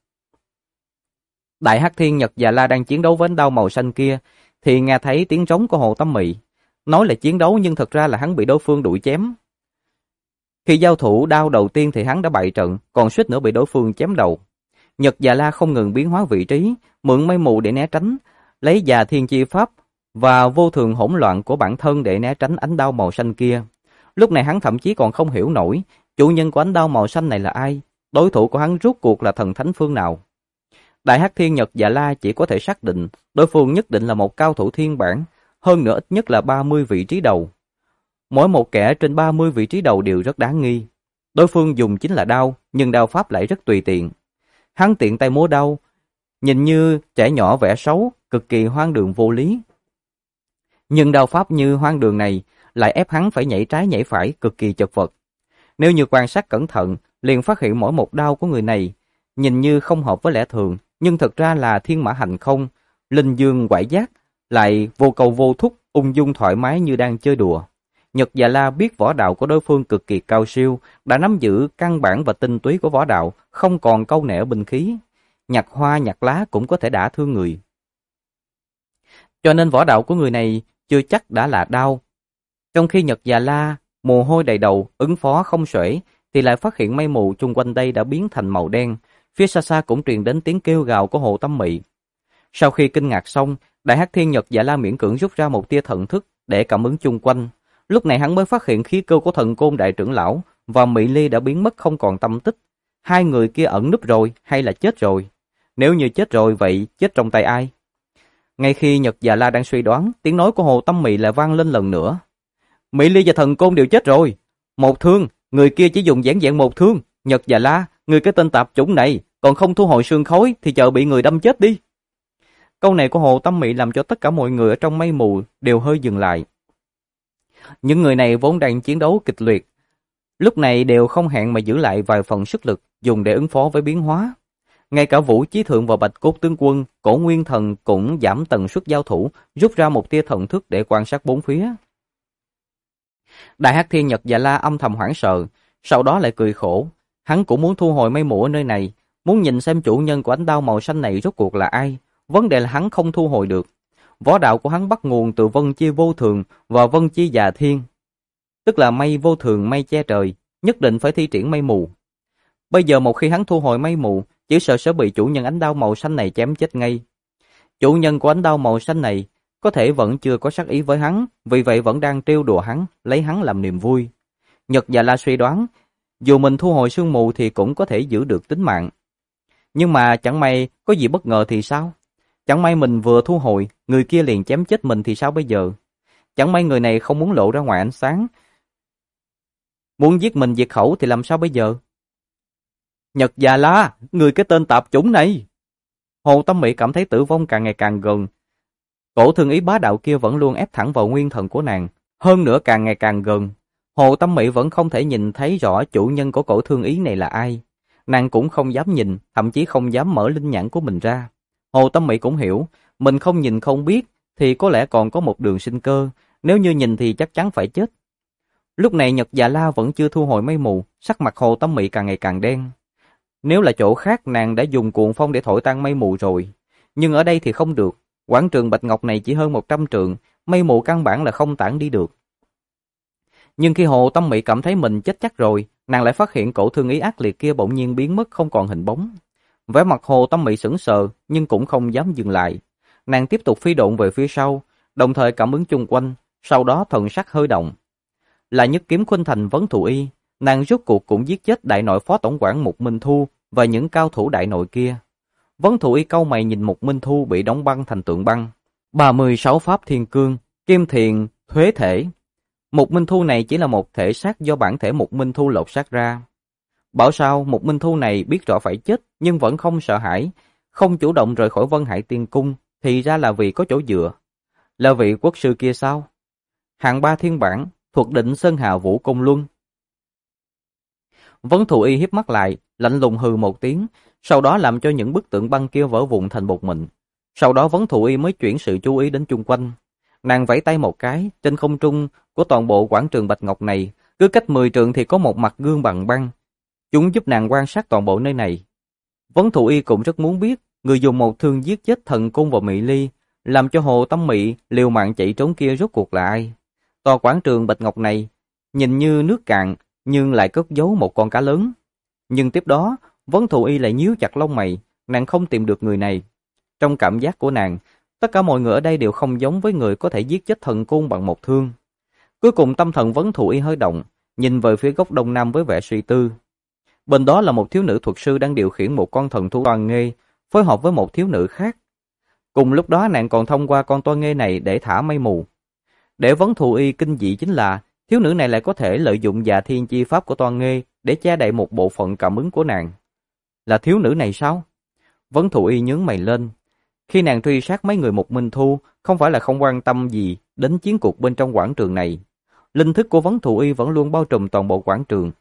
Đại Hắc Thiên Nhật và La đang chiến đấu với ánh đao màu xanh kia, thì nghe thấy tiếng trống của Hồ Tâm Mị. Nói là chiến đấu nhưng thật ra là hắn bị đối phương đuổi chém. Khi giao thủ đao đầu tiên thì hắn đã bại trận, còn suýt nữa bị đối phương chém đầu. Nhật và La không ngừng biến hóa vị trí, mượn mây mù để né tránh, lấy Già Thiên Chi Pháp và vô thường hỗn loạn của bản thân để né tránh ánh đao màu xanh kia. Lúc này hắn thậm chí còn không hiểu nổi, chủ nhân của ánh đao màu xanh này là ai, đối thủ của hắn rốt cuộc là thần thánh phương nào. Đại Hắc Thiên Nhật và La chỉ có thể xác định đối phương nhất định là một cao thủ thiên bản, hơn nữa ít nhất là 30 vị trí đầu. Mỗi một kẻ trên 30 vị trí đầu đều rất đáng nghi. Đối phương dùng chính là đao, nhưng đao pháp lại rất tùy tiện. Hắn tiện tay múa đao, nhìn như trẻ nhỏ vẽ xấu, cực kỳ hoang đường vô lý. Nhưng đao pháp như hoang đường này lại ép hắn phải nhảy trái nhảy phải, cực kỳ chật vật. Nếu như quan sát cẩn thận, liền phát hiện mỗi một đao của người này nhìn như không hợp với lẽ thường, nhưng thực ra là thiên mã hành không, linh dương quải giác, lại vô cầu vô thúc, ung dung thoải mái như đang chơi đùa. Nhật Dạ La biết võ đạo của đối phương cực kỳ cao siêu, đã nắm giữ căn bản và tinh túy của võ đạo, không còn câu nệ ở binh khí. Nhặt hoa nhặt lá cũng có thể đả thương người. Cho nên võ đạo của người này chưa chắc đã là đao. Trong khi Nhật Dạ La mồ hôi đầy đầu, ứng phó không xuể, thì lại phát hiện mây mù chung quanh đây đã biến thành màu đen. Phía xa xa cũng truyền đến tiếng kêu gào của Hồ Tâm Mị. Sau khi kinh ngạc xong, Đại Hắc Thiên Nhật Dạ La miễn cưỡng rút ra một tia thần thức để cảm ứng chung quanh. Lúc này hắn mới phát hiện khí cơ của Thần Côn đại trưởng lão và Mị Ly đã biến mất không còn tâm tích. Hai người kia ẩn núp rồi hay là chết rồi? Nếu như chết rồi vậy chết trong tay ai? Ngay khi Nhật Dạ La đang suy đoán, tiếng nói của Hồ Tâm Mị lại vang lên lần nữa. Mị Ly và Thần Côn đều chết rồi. Một thương, người kia chỉ dùng giản một thương. Nhật Dạ La, người cái tên tạp chủng này, còn không thu hồi xương khối thì chờ bị người đâm chết đi. Câu này của Hồ Tâm Mị làm cho tất cả mọi người ở trong mây mù đều hơi dừng lại. Những người này vốn đang chiến đấu kịch liệt, lúc này đều không hẹn mà giữ lại vài phần sức lực dùng để ứng phó với biến hóa. Ngay cả Vũ Chí Thượng và Bạch Cốt Tướng Quân, Cổ Nguyên Thần cũng giảm tần suất giao thủ, rút ra một tia thần thức để quan sát bốn phía. Đại Hắc Thiên Nhật Dạ La âm thầm hoảng sợ, sau đó lại cười khổ. Hắn cũng muốn thu hồi mây mù ở nơi này, muốn nhìn xem chủ nhân của ánh đao màu xanh này rốt cuộc là ai. Vấn đề là hắn không thu hồi được. Võ đạo của hắn bắt nguồn từ Vân Chi Vô Thường và Vân Chi Già Thiên, tức là mây vô thường, mây che trời, nhất định phải thi triển mây mù. Bây giờ một khi hắn thu hồi mây mù, chỉ sợ sẽ bị chủ nhân ánh đao màu xanh này chém chết ngay. Chủ nhân của ánh đao màu xanh này có thể vẫn chưa có sát ý với hắn, vì vậy vẫn đang trêu đùa hắn, lấy hắn làm niềm vui. Nhật Dạ La suy đoán, dù mình thu hồi sương mù thì cũng có thể giữ được tính mạng. Nhưng mà chẳng may có gì bất ngờ thì sao? Chẳng may mình vừa thu hồi, người kia liền chém chết mình thì sao bây giờ? Chẳng may người này không muốn lộ ra ngoài ánh sáng, muốn giết mình diệt khẩu thì làm sao bây giờ? Nhật Dạ La, người cái tên tạp chủng này! Hồ Tâm Mị cảm thấy tử vong càng ngày càng gần. Cổ thương ý bá đạo kia vẫn luôn ép thẳng vào nguyên thần của nàng, hơn nữa càng ngày càng gần. Hồ Tâm Mị vẫn không thể nhìn thấy rõ chủ nhân của cổ thương ý này là ai. Nàng cũng không dám nhìn, thậm chí không dám mở linh nhãn của mình ra. Hồ Tâm Mị cũng hiểu, mình không nhìn không biết thì có lẽ còn có một đường sinh cơ, nếu như nhìn thì chắc chắn phải chết. Lúc này Nhật Dạ La vẫn chưa thu hồi mây mù, sắc mặt Hồ Tâm Mị càng ngày càng đen. Nếu là chỗ khác nàng đã dùng cuồng phong để thổi tan mây mù rồi, nhưng ở đây thì không được. Quảng trường Bạch Ngọc này chỉ hơn 100 trượng, mây mù căn bản là không tản đi được. Nhưng khi Hồ Tâm Mị cảm thấy mình chết chắc rồi, nàng lại phát hiện cổ thương ý ác liệt kia bỗng nhiên biến mất không còn hình bóng. Vẻ mặt Hồ Tâm Mị sững sờ nhưng cũng không dám dừng lại. Nàng tiếp tục phi độn về phía sau, đồng thời cảm ứng chung quanh, sau đó thần sắc hơi động. Là nhất kiếm khuynh thành Vấn Thụ Y, nàng rốt cuộc cũng giết chết đại nội phó tổng quản Mục Minh Thu và những cao thủ đại nội kia. Vấn Thụ Y cau mày nhìn Mục Minh Thu bị đóng băng thành tượng băng. 36 pháp thiên cương, kim thiền, thuế thể. Mục Minh Thu này chỉ là một thể xác do bản thể Mục Minh Thu lột xác ra. Bảo sao Mục Minh Thu này biết rõ phải chết nhưng vẫn không sợ hãi, không chủ động rời khỏi Vân Hải Tiên Cung, thì ra là vì có chỗ dựa. Là vị quốc sư kia sao? Hạng 3 thiên bản, thuộc định Sơn Hà Vũ Công Luân. Vấn Thụ Y híp mắt lại, lạnh lùng hừ một tiếng, sau đó làm cho những bức tượng băng kia vỡ vụn thành bột mịn. Sau đó Vấn Thụ Y mới chuyển sự chú ý đến chung quanh. Nàng vẫy tay một cái, trên không trung của toàn bộ quảng trường Bạch Ngọc này, cứ cách 10 trượng thì có một mặt gương bằng băng. Chúng giúp nàng quan sát toàn bộ nơi này. Vấn Thụ Y cũng rất muốn biết, người dùng một thương giết chết Thần Cung và Mị Ly, làm cho Hồ Tâm Mị liều mạng chạy trốn kia rốt cuộc là ai. Tòa quảng trường Bạch Ngọc này, nhìn như nước cạn, nhưng lại cất giấu một con cá lớn. Nhưng tiếp đó, Vấn Thụ Y lại nhíu chặt lông mày, nàng không tìm được người này. Trong cảm giác của nàng, tất cả mọi người ở đây đều không giống với người có thể giết chết Thần Cung bằng một thương. Cuối cùng tâm thần Vấn Thụ Y hơi động, nhìn về phía góc đông nam với vẻ suy tư. Bên đó là một thiếu nữ thuật sư đang điều khiển một con thần thú toa nghê, phối hợp với một thiếu nữ khác. Cùng lúc đó nàng còn thông qua con toa nghê này để thả mây mù. Để Vấn Thụ Y kinh dị chính là, thiếu nữ này lại có thể lợi dụng dạ thiên chi pháp của Toan Nghê để che đậy một bộ phận cảm ứng của nàng. Là thiếu nữ này sao? Vấn Thụ Y nhướng mày lên. Khi nàng truy sát mấy người Mục Minh Thu, không phải là không quan tâm gì đến chiến cuộc bên trong quảng trường này. Linh thức của Vấn Thụ Y vẫn luôn bao trùm toàn bộ quảng trường.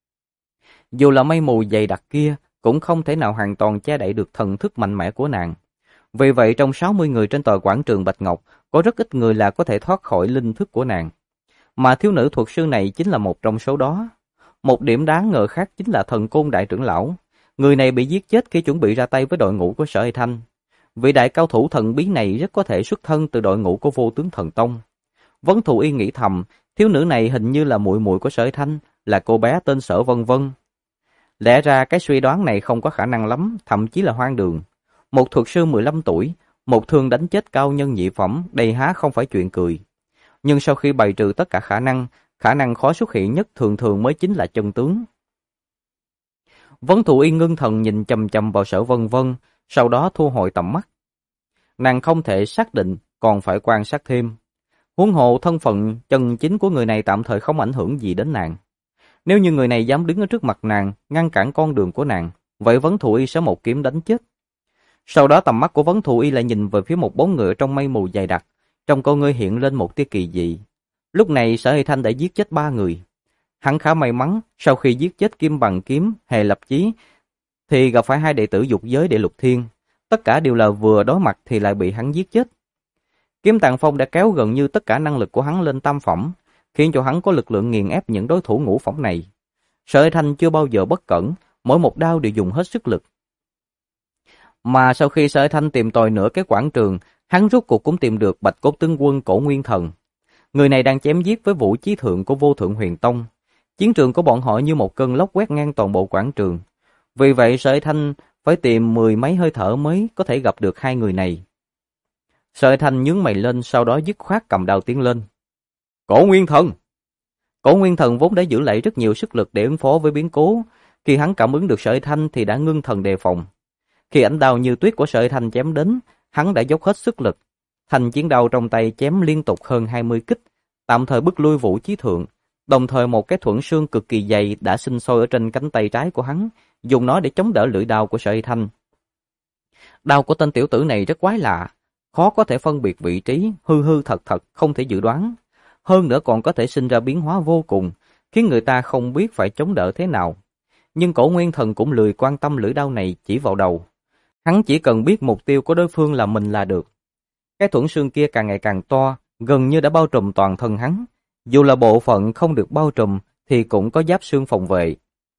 Dù là mây mù dày đặc kia, cũng không thể nào hoàn toàn che đậy được thần thức mạnh mẽ của nàng. Vì vậy trong 60 người trên tòa quảng trường Bạch Ngọc, có rất ít người là có thể thoát khỏi linh thức của nàng. Mà thiếu nữ thuật sư này chính là một trong số đó. Một điểm đáng ngờ khác chính là Thần Côn đại trưởng lão. Người này bị giết chết khi chuẩn bị ra tay với đội ngũ của Sở Hy Thanh. Vị đại cao thủ thần bí này rất có thể xuất thân từ đội ngũ của Vô Tướng Thần Tông. Vấn Thụ Y nghĩ thầm, thiếu nữ này hình như là muội muội của Sở Hy Thanh, là cô bé tên Sở Vân Vân. Lẽ ra cái suy đoán này không có khả năng lắm, thậm chí là hoang đường. Một thuật sư 15 tuổi, một thương đánh chết cao nhân nhị phẩm, đây há không phải chuyện cười. Nhưng sau khi bày trừ tất cả khả năng khó xuất hiện nhất thường thường mới chính là chân tướng. Vấn Thụ Y ngưng thần nhìn chằm chằm vào Sở Vân Vân, sau đó thu hồi tầm mắt. Nàng không thể xác định, còn phải quan sát thêm. Huống hồ thân phận chân chính của người này tạm thời không ảnh hưởng gì đến nàng. Nếu như người này dám đứng ở trước mặt nàng, ngăn cản con đường của nàng, vậy Vấn Thụ Y sẽ một kiếm đánh chết. Sau đó tầm mắt của Vấn Thụ Y lại nhìn về phía một bóng người trong mây mù dày đặc, trong con ngươi hiện lên một tia kỳ dị. Lúc này Sở Hy Thanh đã giết chết 3 người. Hắn khá may mắn, sau khi giết chết Kim Bằng Kiếm, Hề Lập Chí, thì gặp phải 2 đệ tử dục giới để Lục Thiên. Tất cả đều là vừa đối mặt thì lại bị hắn giết chết. Kiếm Tàng Phong đã kéo gần như tất cả năng lực của hắn lên tam phẩm, khiến cho hắn có lực lượng nghiền ép những đối thủ ngũ phẩm này. Sở Hy Thanh chưa bao giờ bất cẩn, mỗi một đao đều dùng hết sức lực. Mà sau khi Sở Hy Thanh tìm tòi nửa cái quảng trường, hắn rốt cuộc cũng tìm được Bạch Cốt Tướng Quân Cổ Nguyên Thần. Người này đang chém giết với Vũ Chí Thượng của Vô Thượng Huyền Tông. Chiến trường của bọn họ như một cơn lốc quét ngang toàn bộ quảng trường. Vì vậy Sở Hy Thanh phải tìm 10 mấy hơi thở mới có thể gặp được 2 người này. Sở Hy Thanh nhướng mày lên, sau đó dứt khoát cầm đao tiến lên. Cổ Nguyên Thần! Cổ Nguyên Thần vốn đã giữ lại rất nhiều sức lực để ứng phó với biến cố. Khi hắn cảm ứng được Sở Hy Thanh thì đã ngưng thần đề phòng. Khi ánh đao như tuyết của Sở Hy Thanh chém đến, hắn đã dốc hết sức lực. Thanh chiến đao trong tay chém liên tục hơn 20 kích, tạm thời bức lui Vũ Chí Thượng. Đồng thời một cái thuẫn xương cực kỳ dày đã sinh sôi ở trên cánh tay trái của hắn, dùng nó để chống đỡ lưỡi đao của Sở Hy Thanh. Đao của tên tiểu tử này rất quái lạ, khó có thể phân biệt vị trí, hư hư thật thật, không thể dự đoán. Hơn nữa còn có thể sinh ra biến hóa vô cùng, khiến người ta không biết phải chống đỡ thế nào. Nhưng Cổ Nguyên Thần cũng lười quan tâm lưỡi đao này chỉ vào đầu. Hắn chỉ cần biết mục tiêu của đối phương là mình là được. Cái thuẫn xương kia càng ngày càng to, gần như đã bao trùm toàn thân hắn. Dù là bộ phận không được bao trùm thì cũng có giáp xương phòng vệ.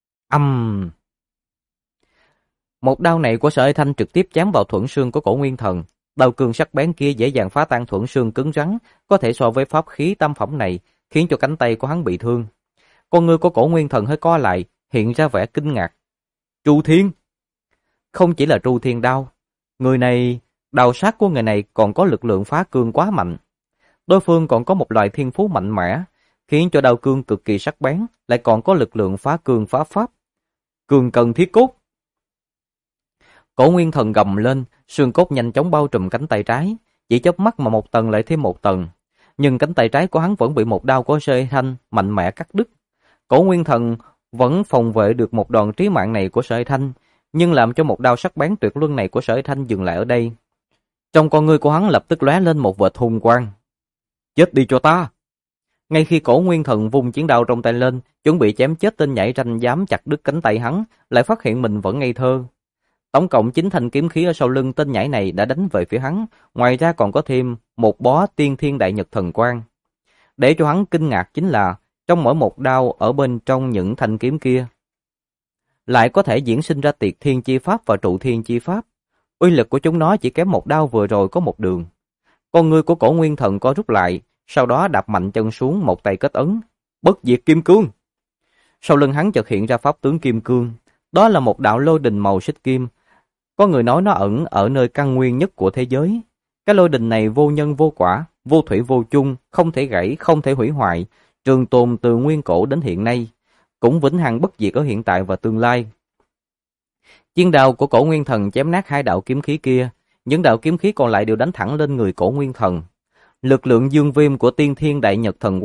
Một đao này của Sở Hy Thanh trực tiếp chém vào thuẫn xương của Cổ Nguyên Thần. Đao cương sắc bén kia dễ dàng phá tan thuẫn xương cứng rắn, có thể so với pháp khí tam phẩm này, khiến cho cánh tay của hắn bị thương. Con ngươi của Cổ Nguyên Thần hơi co lại, hiện ra vẻ kinh ngạc. Tru Thiên! Không chỉ là Tru Thiên đao, đao sát của người này còn có lực lượng phá cương quá mạnh. Đối phương còn có một loại thiên phú mạnh mẽ, khiến cho đao cương cực kỳ sắc bén, lại còn có lực lượng phá cương phá pháp. Cương cần thiết cốt! Cổ Nguyên Thần gầm lên, xương cốt nhanh chóng bao trùm cánh tay trái, chỉ chớp mắt mà một tầng lại thêm một tầng. Nhưng cánh tay trái của hắn vẫn bị một đao của Sở Hy Thanh mạnh mẽ cắt đứt. Cổ Nguyên Thần vẫn phòng vệ được một đòn trí mạng này của Sở Hy Thanh, nhưng làm cho một đao sắc bén tuyệt luân này của Sở Hy Thanh dừng lại ở đây. Trong con ngươi của hắn lập tức lóe lên một vệt hung quang. Chết đi cho ta! Ngay khi Cổ Nguyên Thần vung chiến đao trong tay lên, chuẩn bị chém chết tên nhảy ranh dám chặt đứt cánh tay hắn, lại phát hiện mình vẫn ngây thơ. Tổng cộng 9 thanh kiếm khí ở sau lưng tên nhảy này đã đánh về phía hắn, ngoài ra còn có thêm một bó Tiên Thiên Đại Nhật Thần Quang. Để cho hắn kinh ngạc chính là, trong mỗi một đao ở bên trong những thanh kiếm kia, lại có thể diễn sinh ra Tiệt Thiên Chi Pháp và Trụ Thiên Chi Pháp. Uy lực của chúng nó chỉ kém một đao vừa rồi có một đường. Con ngươi của Cổ Nguyên Thần co rút lại, sau đó đạp mạnh chân xuống, một tay kết ấn, Bất Diệt Kim Cương. Sau lưng hắn chợt hiện ra pháp tướng Kim Cương, đó là một đạo lôi đình màu xích kim. Có người nói nó ẩn ở nơi căn nguyên nhất của thế giới. Cái lôi đình này vô nhân vô quả, vô thủy vô chung, không thể gãy, không thể hủy hoại, trường tồn từ nguyên cổ đến hiện nay, cũng vĩnh hằng bất diệt ở hiện tại và tương lai. Chiến đao của Cổ Nguyên Thần chém nát 2 đạo kiếm khí kia, những đạo kiếm khí còn lại đều đánh thẳng lên người Cổ Nguyên Thần. Lực lượng dương viêm của Tiên Thiên Đại Nhật Thần Quang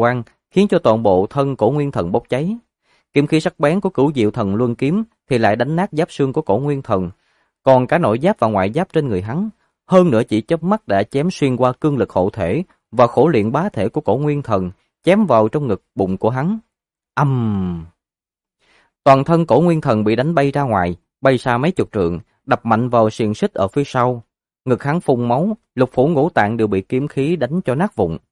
khiến cho toàn bộ thân Cổ Nguyên Thần bốc cháy. Kiếm khí sắc bén của Cửu Diệu Thần Luân kiếm thì lại đánh nát giáp xương của Cổ Nguyên Thần, còn cả nội giáp và ngoại giáp trên người hắn, hơn nữa chỉ chớp mắt đã chém xuyên qua cương lực hộ thể và khổ luyện bá thể của Cổ Nguyên Thần, chém vào trong ngực bụng của hắn. Ầm! Toàn thân Cổ Nguyên Thần bị đánh bay ra ngoài, bay xa mấy chục trượng, đập mạnh vào xiềng xích ở phía sau. Ngực hắn phun máu, lục phủ ngũ tạng đều bị kiếm khí đánh cho nát vụn.